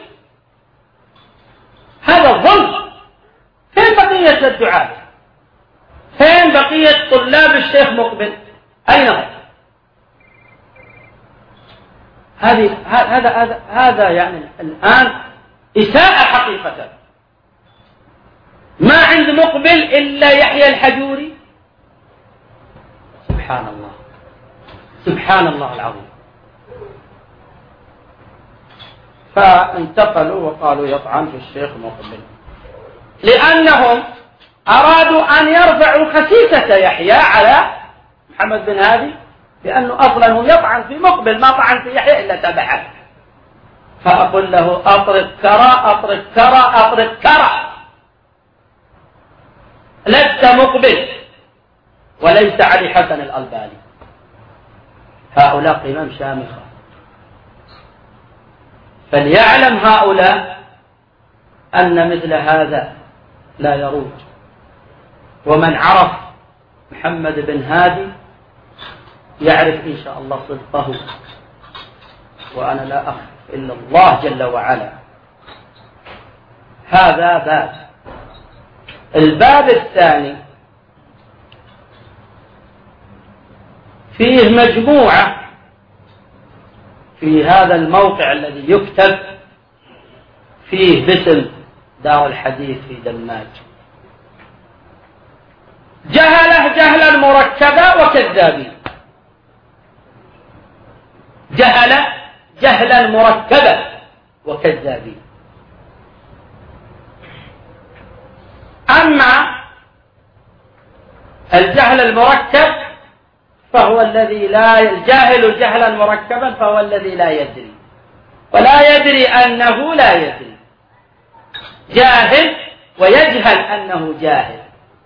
هذا الظلم. فين بقية الدعاة؟ فين بقية طلاب الشيخ مقبل؟ أين هم؟ هذا يعني الآن إساءة حقيقة. ما عند مقبل إلا يحيى الحجوري. سبحان الله، سبحان الله العظيم. فانتقلوا وقالوا يطعن في الشيخ مقبل، لأنهم أرادوا أن يرفعوا خسيسة يحيى على محمد بن هادي، لأنه أصلا هو يطعن في مقبل، ما طعن في يحيى إلا تبعه. فأقول له أطرد كرى أطرد كرى أطرد كرى، لست مقبل وليس علي حسن الألباني. هؤلاء قمم شامخة، فليعلم هؤلاء أن مثل هذا لا يروج. ومن عرف محمد بن هادي يعرف إن شاء الله صدقه، وأنا لا أخف إلا الله جل وعلا. هذا باب. الباب الثاني فيه مجموعة في هذا الموقع الذي يكتب فيه باسم دار الحديث في دماج، جهله جهلا مركبا وكذابين، جهل جهلا مركبا وكذابين. أما الجهل المركب فهو الذي لا، الجاهل جهلا مركبا فهو الذي لا يدري، ولا يدري أنه لا يدري، جاهل ويجهل أنه جاهل.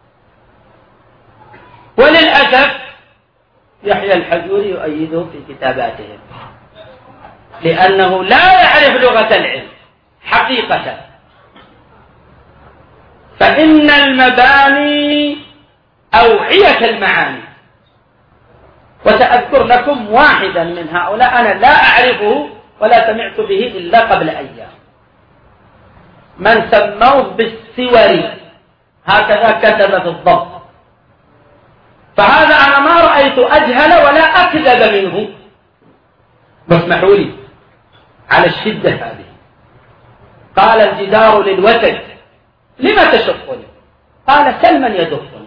وللأسف يحيى الحجوري يؤيده في كتاباته، لأنه لا يعرف لغة العلم حقيقة. فإن المباني أوعية المعاني. وسأذكر لكم واحدا من هؤلاء أنا لا أعرفه ولا سمعت به إلا قبل أيام، من سموه بالسوري، هكذا كتب في الضبط. فهذا أنا ما رأيت أجهل ولا أكذب منه. واسمحوا لي على الشدة هذه. قال الجدار للوتد لما تشقني؟ قال سل من يدقني.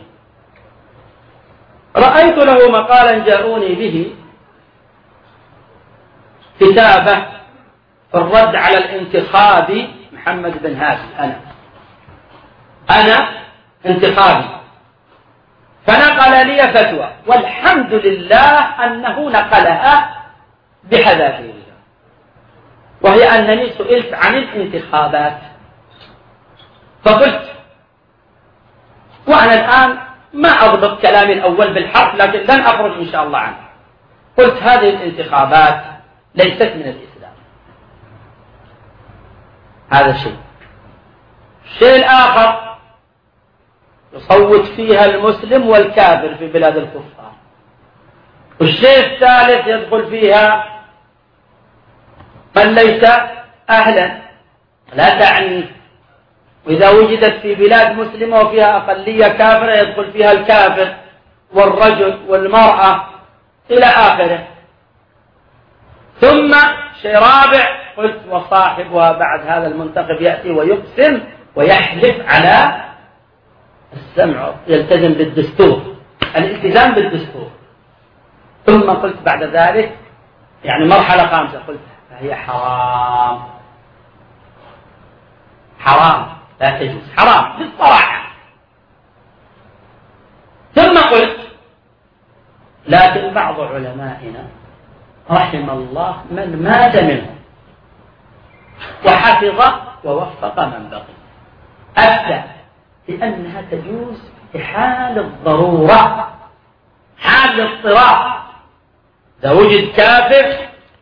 رأيت له مقالا جاءوني به، كتابة في الرد على الانتخابي محمد بن هادي، أنا انتخابي، فنقل لي فتوى، والحمد لله أنه نقلها بحذافيرها، وهي أنني سئلت عن الانتخابات فقلت، وأنا الآن ما أضبط كلامي الأول بالحرف لكن لن أخرج إن شاء الله عنه، قلت هذه الانتخابات ليست من الإسلام. هذا شيء. الشيء الآخر يصوت فيها المسلم والكافر في بلاد الكفار. والشيء الثالث يدخل فيها من ليس أهلا لا تعني، وإذا وجدت في بلاد مسلمة وفيها أقلية كافرة يدخل فيها الكافر والرجل والمرأة إلى آخره. ثم شيء رابع قلت وصاحبها بعد هذا المنتخب يأتي ويقسم ويحلف على السمع، يلتزم بالدستور، الالتزام بالدستور. ثم قلت بعد ذلك يعني مرحلة خامسة قلت فهي حرام، حرام لا تجوز، حرام بالصراحة. ثم قلت لكن بعض علمائنا رحم الله من مات منهم وحفظ ووفق من بقي، أفتى لأنها تجوز في حال الضرورة، حال الاضطرار، إذا وجد كافر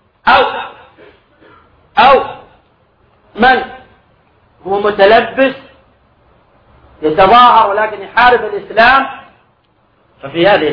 أو من هو متلبس يتظاهر ولكن يحارب الإسلام، ففي هذه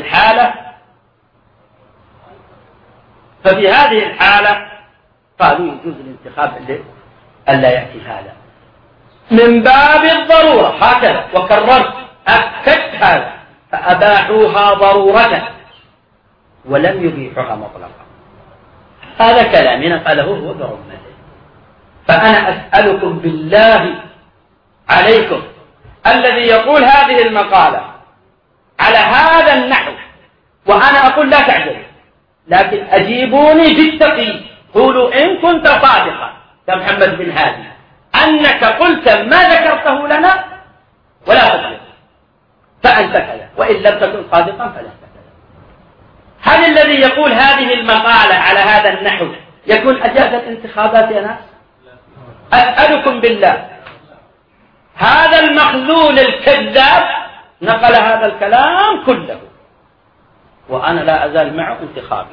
الحالة قالوا يجوز الانتخاب ألا يأتي هذا من باب الضرورة، هكذا وكررت أكدت هذا، فأباحوها ضرورة ولم يبيحها مطلقا. هذا كلامي نقله هو برمته. فأنا أسألكم بالله عليكم الذي يقول هذه المقالة على هذا النحو، وأنا أقول لا تعجلوا، لكن أجيبوني بالتقي، قولوا إن كنت صادقا كمحمد بن هادي أنك قلت ما ذكرته لنا ولا تطلق فأنت كذا، وإن لم تكن صادقا فلا كذا. هل الذي يقول هذه المقالة على هذا النحو يكون أجاز الانتخابات يا ناس؟ أسألكم بالله، هذا المخذول الكذاب نقل هذا الكلام كله، وأنا لا أزال معه انتخابي.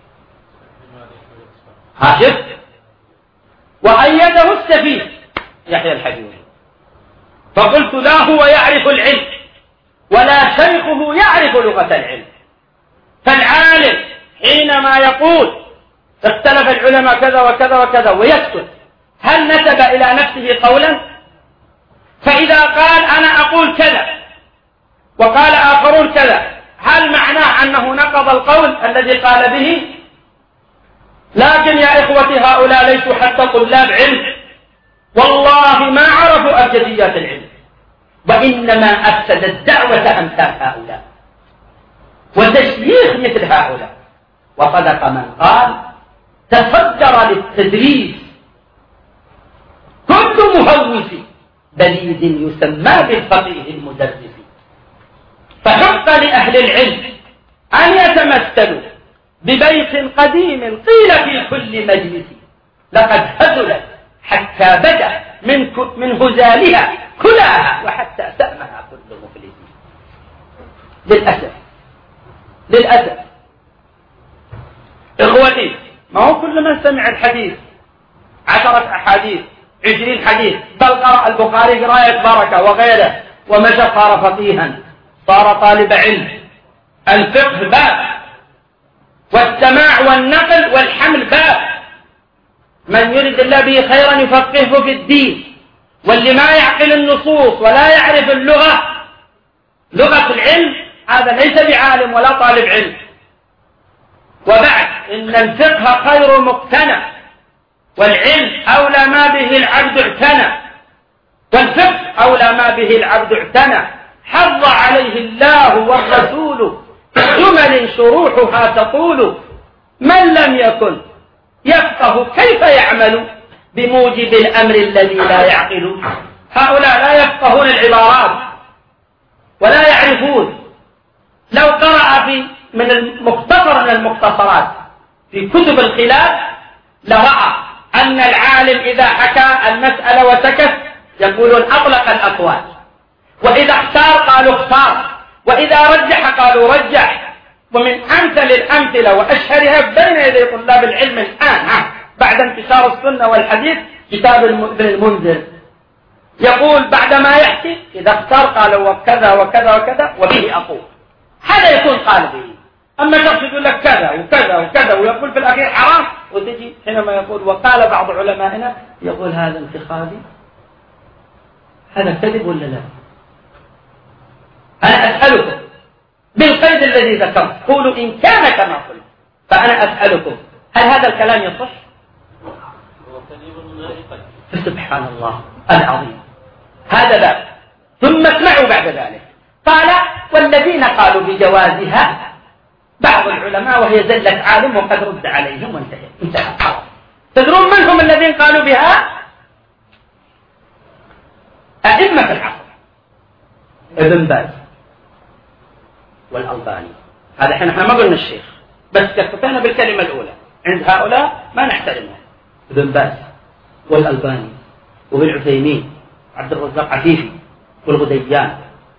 شفت؟ وأيده السفيه يحيى الحجوري، فقلت لا هو يعرف العلم ولا شيخه يعرف لغة العلم. فالعالم حينما يقول اختلف العلماء كذا وكذا وكذا ويسكت، هل نسب إلى نفسه قولا؟ فإذا قال أنا أقول كذا وقال آخرون كذا، هل معناه أنه نقض القول الذي قال به؟ لكن يا إخوتي هؤلاء ليسوا حتى طلاب علم، والله ما عرفوا أبجديات العلم، وإنما أفسد الدعوة أمثال هؤلاء وتشييخ مثل هؤلاء. وصدق من قال تصدر للتدريس كل مهوس بليد يسمى بالفقيه المدرس. فحق لأهل العلم أن يتمثلوا ببيت قديم قيل في كل مجلس لقد هزلت حتى بدأ من هزالها كلها وحتى سأمها كل مفلس. للأسف إخوتي، ما هو كل من سمع الحديث 10 أحاديث 20 حديث بل قرأ البخاري قراءة بركة وغيره ومشى صار فقيها، صار طالب علم. الفقه باب، والسماع والنقل والحمل باب، من يريد الله به خيرا يفقهه في الدين. واللي ما يعقل النصوص ولا يعرف اللغة، لغة العلم، هذا ليس بعالم ولا طالب علم. وبعد إن الفقه خير مقتنع، والعلم أولى ما به العبد اعتنى، والفقه أولى ما به العبد اعتنى. حض عليه الله والرسول جمل شروحها تقول: من لم يكن يفقه كيف يعمل بموجب الأمر الذي لا يعقل. هؤلاء لا يفقهون العبارات ولا يعرفون. لو قرأ من المختصر من المختصرات في كتب الخلاف لرأى أن العالم إذا حكى المسألة وسكت يقولون أطلق الأقوال، وإذا اختار قالوا اختار، وإذا رجح قالوا رجح. ومن أمثل الأمثلة وأشهرها بين يدي طلاب العلم الآن بعد انتشار السنة والحديث كتاب ابن المنذر، يقول بعدما يحكي إذا اختار قالوا وكذا وكذا وكذا وبه أقول، هذا يكون قال به. أما شخص يقول لك كذا وكذا وكذا ويقول في الأخير حرام، وتجي حينما يقول وقال بعض علمائنا يقول هذا انتقادي، هذا كذب ولا لا؟ أنا أسألكم بالقيد الذي ذكرت، قولوا إن كان كما قلت، فأنا أسألكم هل هذا الكلام يصح؟ سبحان الله العظيم. هذا لا. ثم اسمعوا بعد ذلك قال: والذين قالوا بجوازها بعض العلماء وهي زلة عالم وقد رد عليهم وانتهى. تدرون من هم الذين قالوا بها؟ أئمة العصر، ابن باز والألباني. هذا احنا ما قلنا الشيخ، بس كفتنا بالكلمة الأولى. عند هؤلاء ما نحترمهم، ابن باز والألباني وابن عثيمين عبد الرزاق عفيفي والغديان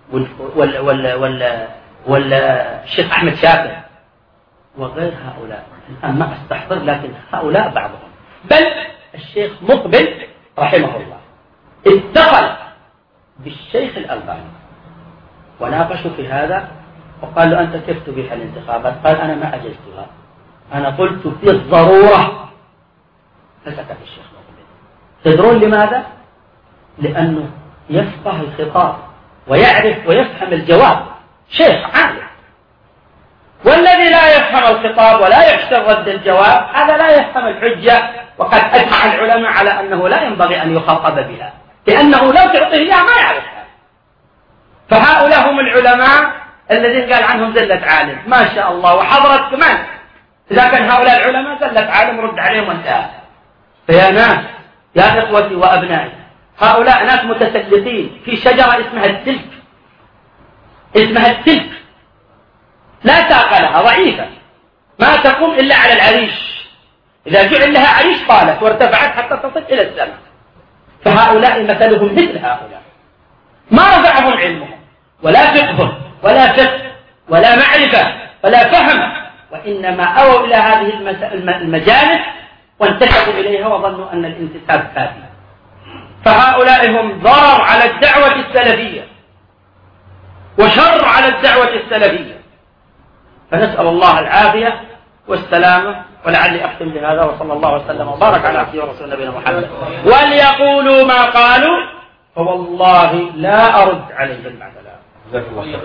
والشيخ أحمد شاكر وغير هؤلاء. الآن ما أستحضر، لكن هؤلاء بعضهم. بل الشيخ مقبل رحمه الله اتصل بالشيخ الألباني وناقشوا في هذا، وقال له: أنت كيف تبيح الانتخابات؟ قال: أنا ما أجزتها، أنا قلت في الضرورة. فسكت الشيخ مقبل. تدرون لماذا؟ لأنه يفقه الخطاب ويعرف ويفهم الجواب، شيخ عالم. والذي لا يفهم الخطاب ولا يحسن رد الجواب هذا لا يفهم الحجة. وقد أجمع العلماء على أنه لا ينبغي أن يخاطب بها، لأنه لو تعطيه إياه ما يعرفها. فهؤلاء هم العلماء الذين قال عنهم زلة عالم ما شاء الله، وحضرت كمان. إذا كان هؤلاء العلماء زلة عالم رد عليهم وانتهى. فيا ناس، يا إخوتي وأبنائي، هؤلاء ناس متسلطين في شجرة اسمها السلك، اسمها السلك، لا ساق لها، ضعيفة، ما تقوم إلا على العريش. إذا جعل لها عريش طالت وارتفعت حتى تصل إلى السماء. فهؤلاء مثلهم مثل هؤلاء، ما رفعهم علمهم ولا فقههم ولا فقه ولا معرفة ولا فهم، وإنما أووا إلى هذه المجالس وانتسبوا إليها وظنوا أن الانتساب كافي. فهؤلاء هم ضرر على الدعوة السلفية وشر على الدعوة السلفية. فنسأل الله العافية والسلامة. ولعلي أختم بهذا، وصلى الله وسلم وبارك على عبده ورسوله نبينا محمد. وليقولوا ما قالوا فوالله لا أرد عليهم بعد ذلك. جزاك الله خير.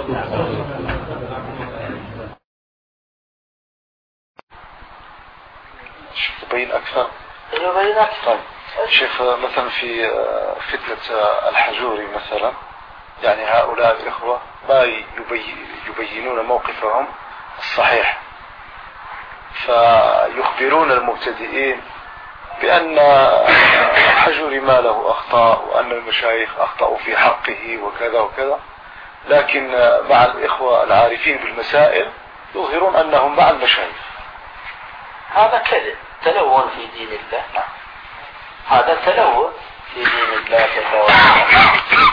تبين أكثر. يبين أكثر. طيب شيخ، مثلا في فتنة الحجوري مثلا، يعني هؤلاء الإخوة ما يبينون موقفهم الصحيح، فيخبرون المبتدئين بأن الحجوري ما له أخطاء وأن المشايخ أخطأوا في حقه وكذا وكذا، لكن مع الإخوة العارفين بالمسائل يظهرون أنهم مع المشايخ. هذا كذب، تلون في دين الله. هذا تلون في دين الله جل وعلا،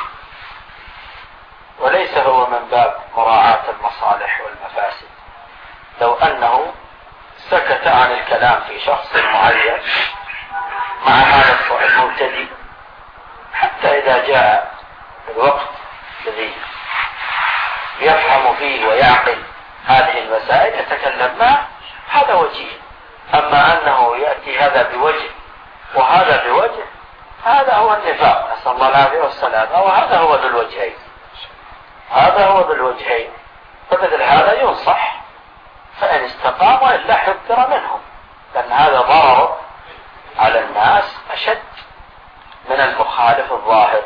وليس هو من باب مراعاة المصالح والمفاسد. لو أنه سكت عن الكلام في شخص معين مع هذا المبتدئ حتى إذا جاء الوقت الذي يفهم فيه ويعقل هذه المسائل يتكلم معه، هذا وجيه. أما أنه يأتي هذا بوجه وهذا بوجه، هذا هو النفاق، نسأل الله العافية والسلامة، وهذا هو ذو الوجهين، هذا هو ذو الوجهين. فمثل هذا ينصح فإن استقام، وإلا حذر منهم، لأن هذا ضرر على الناس أشد من المخالف الظاهر.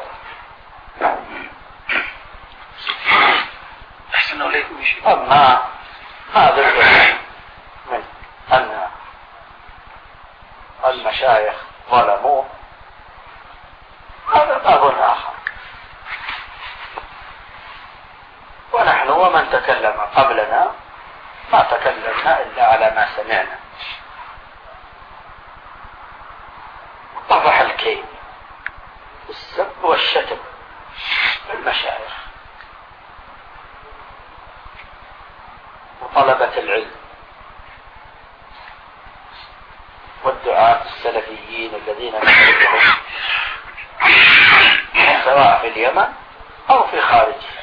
أما هذا الوجه من أن المشايخ ظلموه هذا باب آخر، ونحن ومن تكلم قبلنا ما تكلمنا إلا على ما سمعنا. طفح الكيل والسب والشتم بالمشايخ وطلبة العلم والدعاة السلفيين الذين نعرفهم سواء في اليمن أو في خارجها،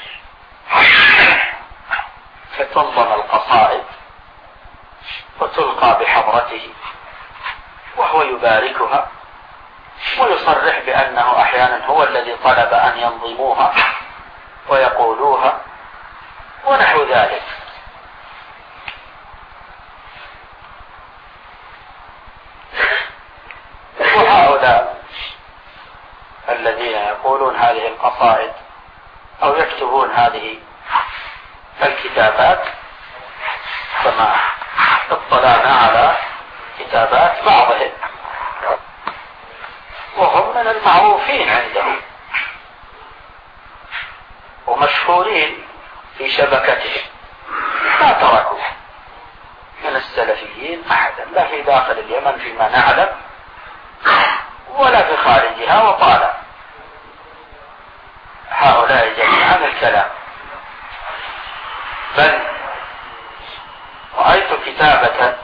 فتنظم القصائد وتلقى بحضرته وهو يباركها ويصرح بأنه أحيانا هو الذي طلب أن ينظموها ويقولوها ونحو ذلك. وهؤلاء الذين يقولون هذه القصائد أو يكتبون هذه الكتابات، كما اطلعنا على كتابات بعضهم وهم من المعروفين عندهم ومشهورين في شبكتهم، ما تركوا من السلفيين أحدا، لا في داخل اليمن فيما نعلم ولا في خارجها، وطال هؤلاء جميعا الكلام. بل رأيت كتابة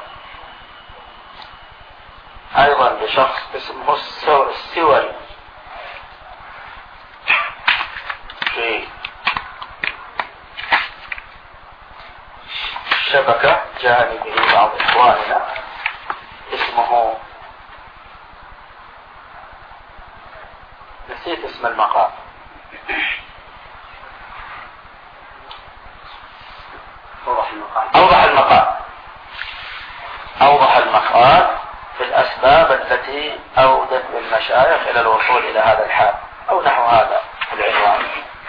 أيضا لشخص اسمه السوري في شبكة جاءني به بعض إخواننا، اسمه نسيت اسم المقال، أوضح المقال في الأسباب التي أودت بالمشايخ إلى الوصول إلى هذا الحال أو نحو هذا العنوان.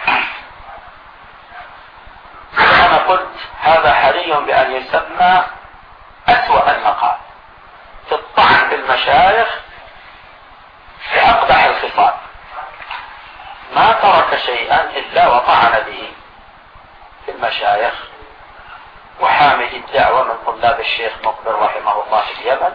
أنا قلت هذا حري بأن يسمى أسوأ المقال في الطعن بالمشايخ بأقبح الخصال، ما ترك شيئا إلا وطعن به في المشايخ وحامل الدعوة من طلاب الشيخ مقبل رحمه الله في اليمن،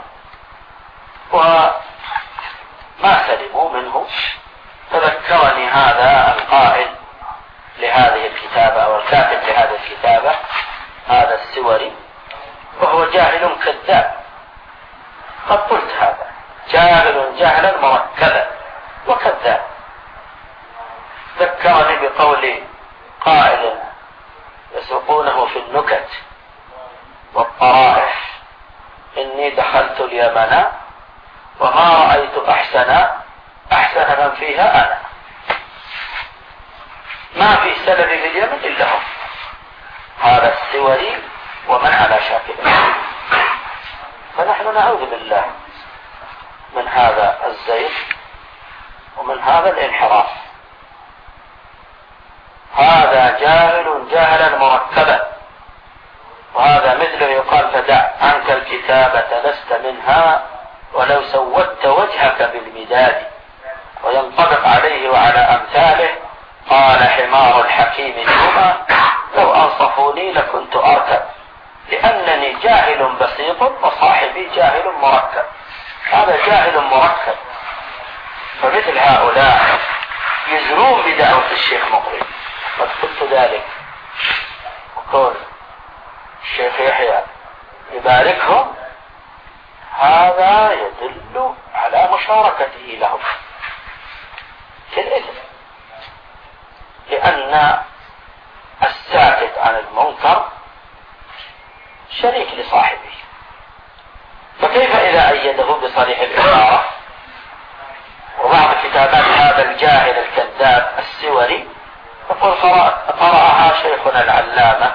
وما سلموا منه. تذكرني هذا القائل لهذه الكتابة أو الكاتب لهذه الكتابة، هذا السوري، وهو جاهل كذاب. قد قلت هذا جاهل جهلا مركبا وكذاب. ذكرني بقول قائل يسوقونه في النكت والطرائف: إني دخلت اليمن وما رأيت أحسن من فيها أنا. ما في سلف في اليمن إلا هم، هذا السوري ومن على شاكله. فنحن نعوذ بالله من هذا الزيغ ومن هذا الانحراف. هذا جاهل جهلا مركبا، وهذا مثله يقال: فدع عنك الكتابة لست منها ولو سودت وجهك بالمداد. وينطبق عليه وعلى أمثاله: قال حمار الحكيم لهما لو أنصفوني لكنت أركب، لأنني جاهل بسيط وصاحبي جاهل مركب. هذا جاهل مركب. فمثل هؤلاء يزرون بدعوة الشيخ مقبل. قد قلت ذلك، وقول الشيخ يحيى يباركهم، هذا يدل على مشاركته لهم في الإثم، لأن الساكت عن المنكر شريك لصاحبه. فكيف إذا أيده بصريح العبارة الكذاب السوري، يقول قرأها شيخنا العلامة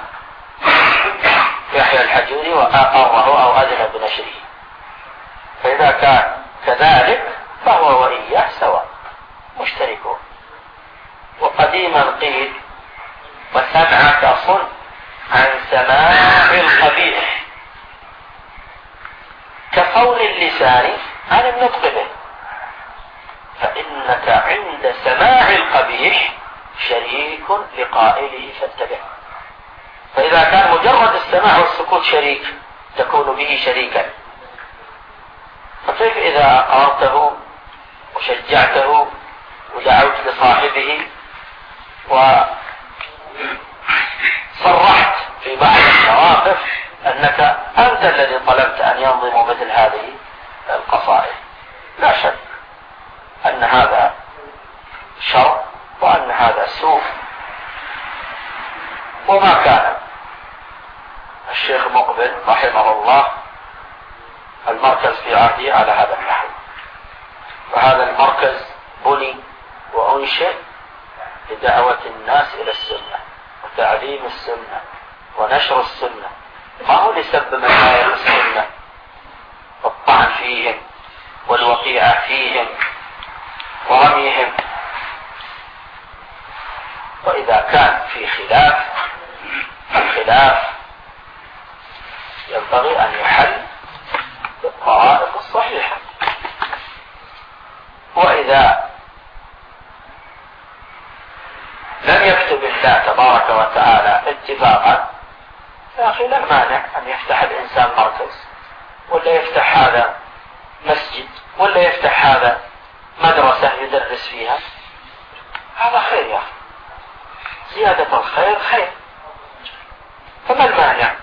يحيى الحجوري وأقره أو أذن بنشره، فإذا كان كذلك فهو وإياه سواء مشتركون. وقديما قيل وسمعك صن عن سماع القبيح كقول اللسان عن النطق به، فإنك عند سماع القبيح شريك لقائله فاتبع. فإذا كان مجرد السماع والسكوت شريك تكون به شريكا، فكيف إذا أقررته وشجعته ودعوت لصاحبه وصرحت في بعض المواقف أنك أنت الذي طلبت أن ينظم مثل هذه القصائد؟ لا شك أن هذا شر وأن هذا سوء. وما كان الشيخ مقبل رحمه الله المركز في عهده على هذا النحو، فهذا المركز بني وأنشئ لدعوة الناس إلى السنة وتعليم السنة ونشر السنة، ما هو لسب مشايخ السنة والطعن فيهم والوقيعة فيهم ورميهم. وإذا كان في خلاف الخلاف ينبغي أن يحل بالطرائق الصحيحة. وإذا لم يكتب الله تبارك وتعالى اتفاقا، يا أخي لا مانع أن يفتح الإنسان مركز، ولا يفتح هذا مسجد، ولا يفتح هذا مدرسة يدرس فيها، هذا خير يا أخي، زيادة الخير خير، فما المانع؟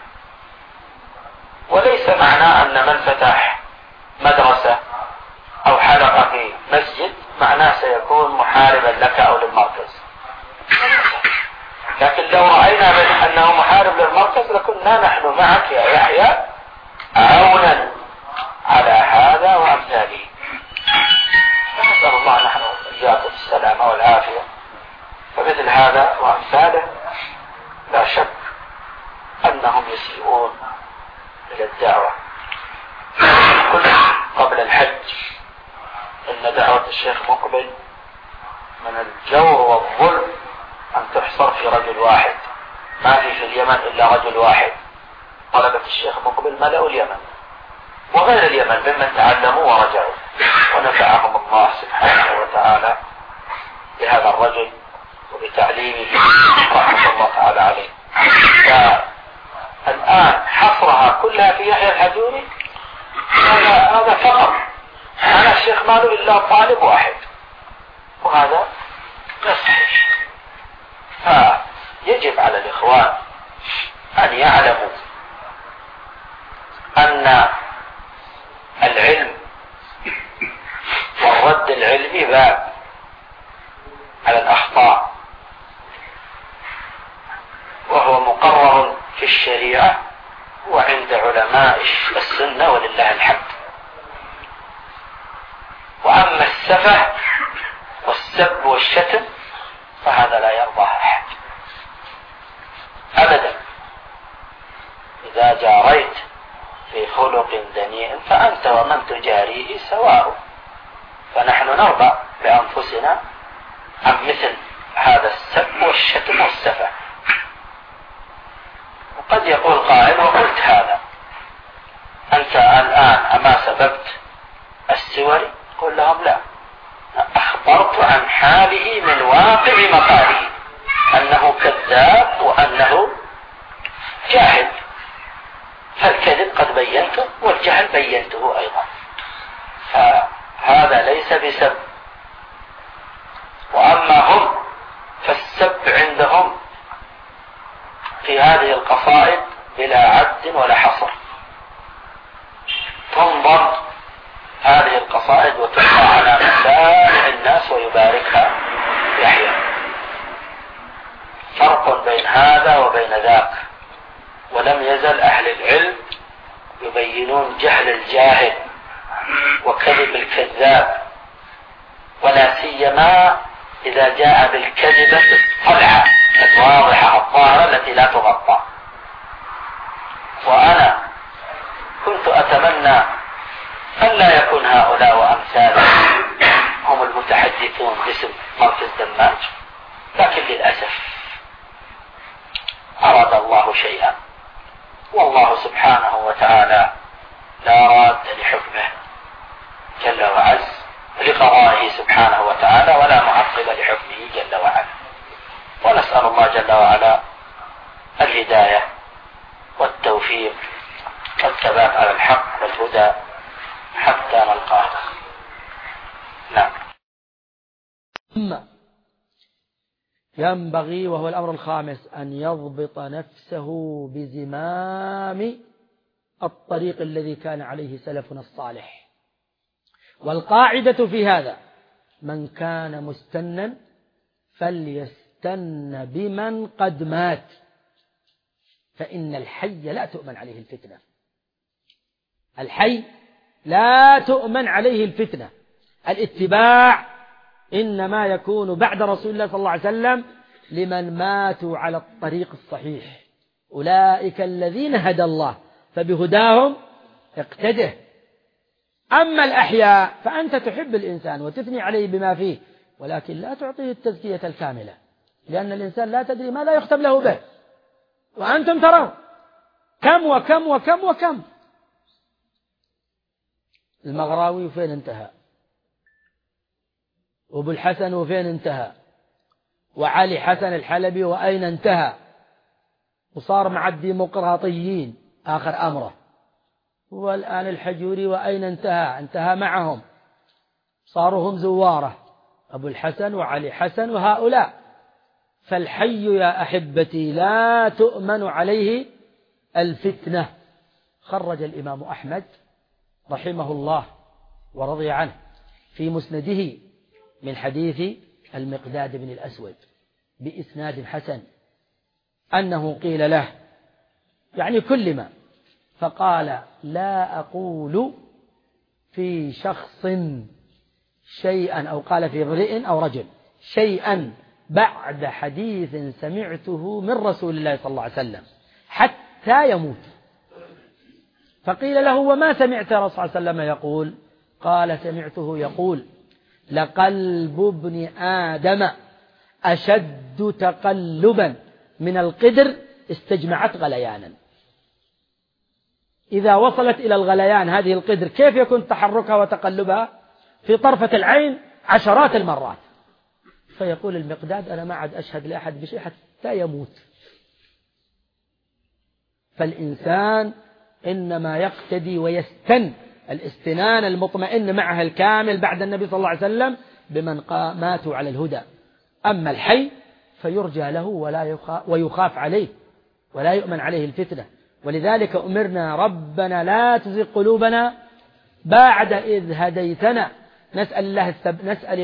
وليس معناه أن من فتح مدرسة أو حلقة في مسجد معناه سيكون محاربا لك أو للمركز، لكن لو رأينا من أنه محارب للمركز لكنا نحن معك يا يحيى عونا على هذا وأمثاله. فنسأل الله نحن إياكم السلامة والعافية. فمثل هذا وأمثاله لا شك أنهم يسيئون إلى الدعوة. كل قبل الحج إن دعوة الشيخ مقبل من الجور والظلم أن تحصر في رجل واحد، ما في اليمن إلا رجل واحد. طلبة الشيخ مقبل ملأوا اليمن وغير اليمن ممن تعلموا ورجعوا، ونفعهم الله سبحانه وتعالى بهذا الرجل وبتعليمه رحمة الله تعالى عليه. فالآن حصرها كلها في يحيى الحجوري هذا فقط. أنا الشيخ ماله إلا طالب واحد، وهذا لا صحيح. فيجب على الإخوان أن يعلموا أن العلم والرد العلمي باب على الأخطاء، وهو مقرر في الشريعة وعند علماء السنة ولله الحمد. وأما السفه والسب والشتم فهذا لا يرضاه أحد أبدا. إذا جاريت في خلق دنيء فأنت ومن تجاريه سواء، فنحن نرضى بأنفسنا عن مثل هذا السب والشتم والسفه. وقد يقول قائل وقلت هذا، أنت الآن أما سببت السوري؟ قل لهم لا، أخبرت عن حاله من واقع مقاله أنه كذاب وأنه جاهل، فالكذب قد بينته والجهل بينته أيضا، فهذا ليس بسب. وأما هم فالسب عندهم في هذه القصائد بلا عد ولا حصر. تنظر هذه القصائد وتلقى على مسامع الناس ويباركها يحيى. فرق بين هذا وبين ذاك، ولم يزل أهل العلم يبينون جهل الجاهل وكذب الكذاب، ولا سيما إذا جاء بالكذبة الطبعة الواضحة الظاهرة التي لا تغطى. وأنا كنت أتمنى أن لا يكون هؤلاء وأمثالهم هم المتحدثون باسم مركز دماج، لكن للأسف أراد الله شيئا، والله سبحانه وتعالى لا راد لحكمه جل وعز لقضائه سبحانه وتعالى ولا معقب لحكمه جل وعلا. ونسأل الله جل وعلا الهداية والتوفيق والثبات على الحق والهدى حتى نلقاه. نعم. ينبغي، وهو الأمر الخامس، أن يضبط نفسه بزمام الطريق الذي كان عليه سلفنا الصالح. والقاعدة في هذا: من كان مستنا فليستن بمن قد مات، فإن الحي لا تؤمن عليه الفتنة. الحي لا تؤمن عليه الفتنة. الاتباع إنما يكون بعد رسول الله صلى الله عليه وسلم لمن ماتوا على الطريق الصحيح. أولئك الذين هدى الله فبهداهم اقتده. أما الأحياء فأنت تحب الإنسان وتثني عليه بما فيه، ولكن لا تعطيه التزكية الكاملة، لأن الإنسان لا تدري ماذا يختم له به، وأنتم ترون كم وكم وكم وكم. المغراوي وفين انتهى؟ وابو الحسن وفين انتهى؟ وعلي حسن الحلبي وأين انتهى؟ وصار مع الديمقراطيين آخر أمره. والآن الحجوري وأين انتهى؟ انتهى معهم، صاروا هم زواره، أبو الحسن وعلي حسن وهؤلاء. فالحي يا أحبتي لا تؤمن عليه الفتنة. خرج الإمام أحمد رحمه الله ورضي عنه في مسنده من حديث المقداد بن الأسود بإسناد حسن أنه قيل له، يعني كلم، فقال: لا أقول في شخص شيئا، أو قال في امرئ أو رجل شيئا بعد حديث سمعته من رسول الله صلى الله عليه وسلم حتى يموت. فقيل له: وما سمعت رسول الله صلى الله عليه وسلم يقول؟ قال: سمعته يقول: لقلب ابن آدم أشد تقلبا من القدر استجمعت غليانا. إذا وصلت إلى الغليان هذه القدر كيف يكون تحركها وتقلبها؟ في طرفة العين عشرات المرات. فيقول المقداد: أنا ما عاد أشهد لأحد بشيء حتى يموت. فالإنسان إنما يقتدي ويستن الاستنان المطمئن معها الكامل بعد النبي صلى الله عليه وسلم بمن ماتوا على الهدى. أما الحي فيرجى له ويخاف عليه ولا يؤمن عليه الفتنة. ولذلك أمرنا: ربنا لا تزغ قلوبنا بعد إذ هديتنا. نسأل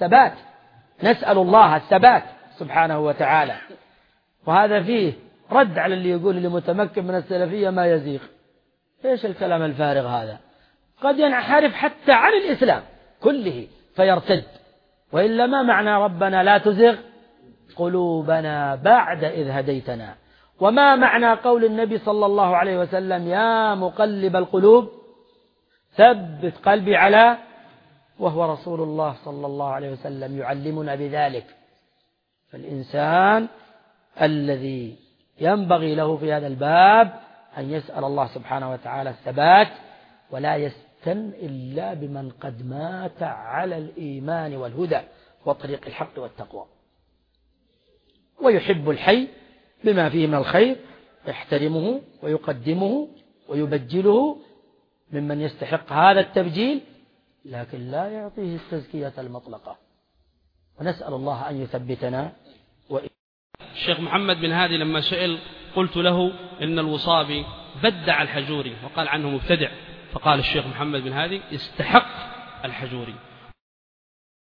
الله الثبات سبحانه وتعالى. وهذا فيه رد على اللي يقول اللي متمكن من السلفية ما يزيغ. إيش الكلام الفارغ هذا؟ قد ينحرف حتى عن الإسلام كله فيرتد. وإلا ما معنى ربنا لا تزغ قلوبنا بعد إذ هديتنا؟ وما معنى قول النبي صلى الله عليه وسلم: يا مقلب القلوب ثبت قلبي على، وهو رسول الله صلى الله عليه وسلم يعلمنا بذلك. فالإنسان الذي ينبغي له في هذا الباب أن يسأل الله سبحانه وتعالى الثبات، ولا يستن إلا بمن قد مات على الإيمان والهدى وطريق الحق والتقوى، ويحب الحي بما فيه من الخير، يحترمه ويقدمه ويبجله ممن يستحق هذا التبجيل، لكن لا يعطيه التزكية المطلقة. ونسأل الله أن يثبتنا. الشيخ محمد بن هادي لما سئل قلت له إن الوصابي بدع الحجوري وقال عنه مبتدع، فقال الشيخ محمد بن هادي: استحق الحجوري.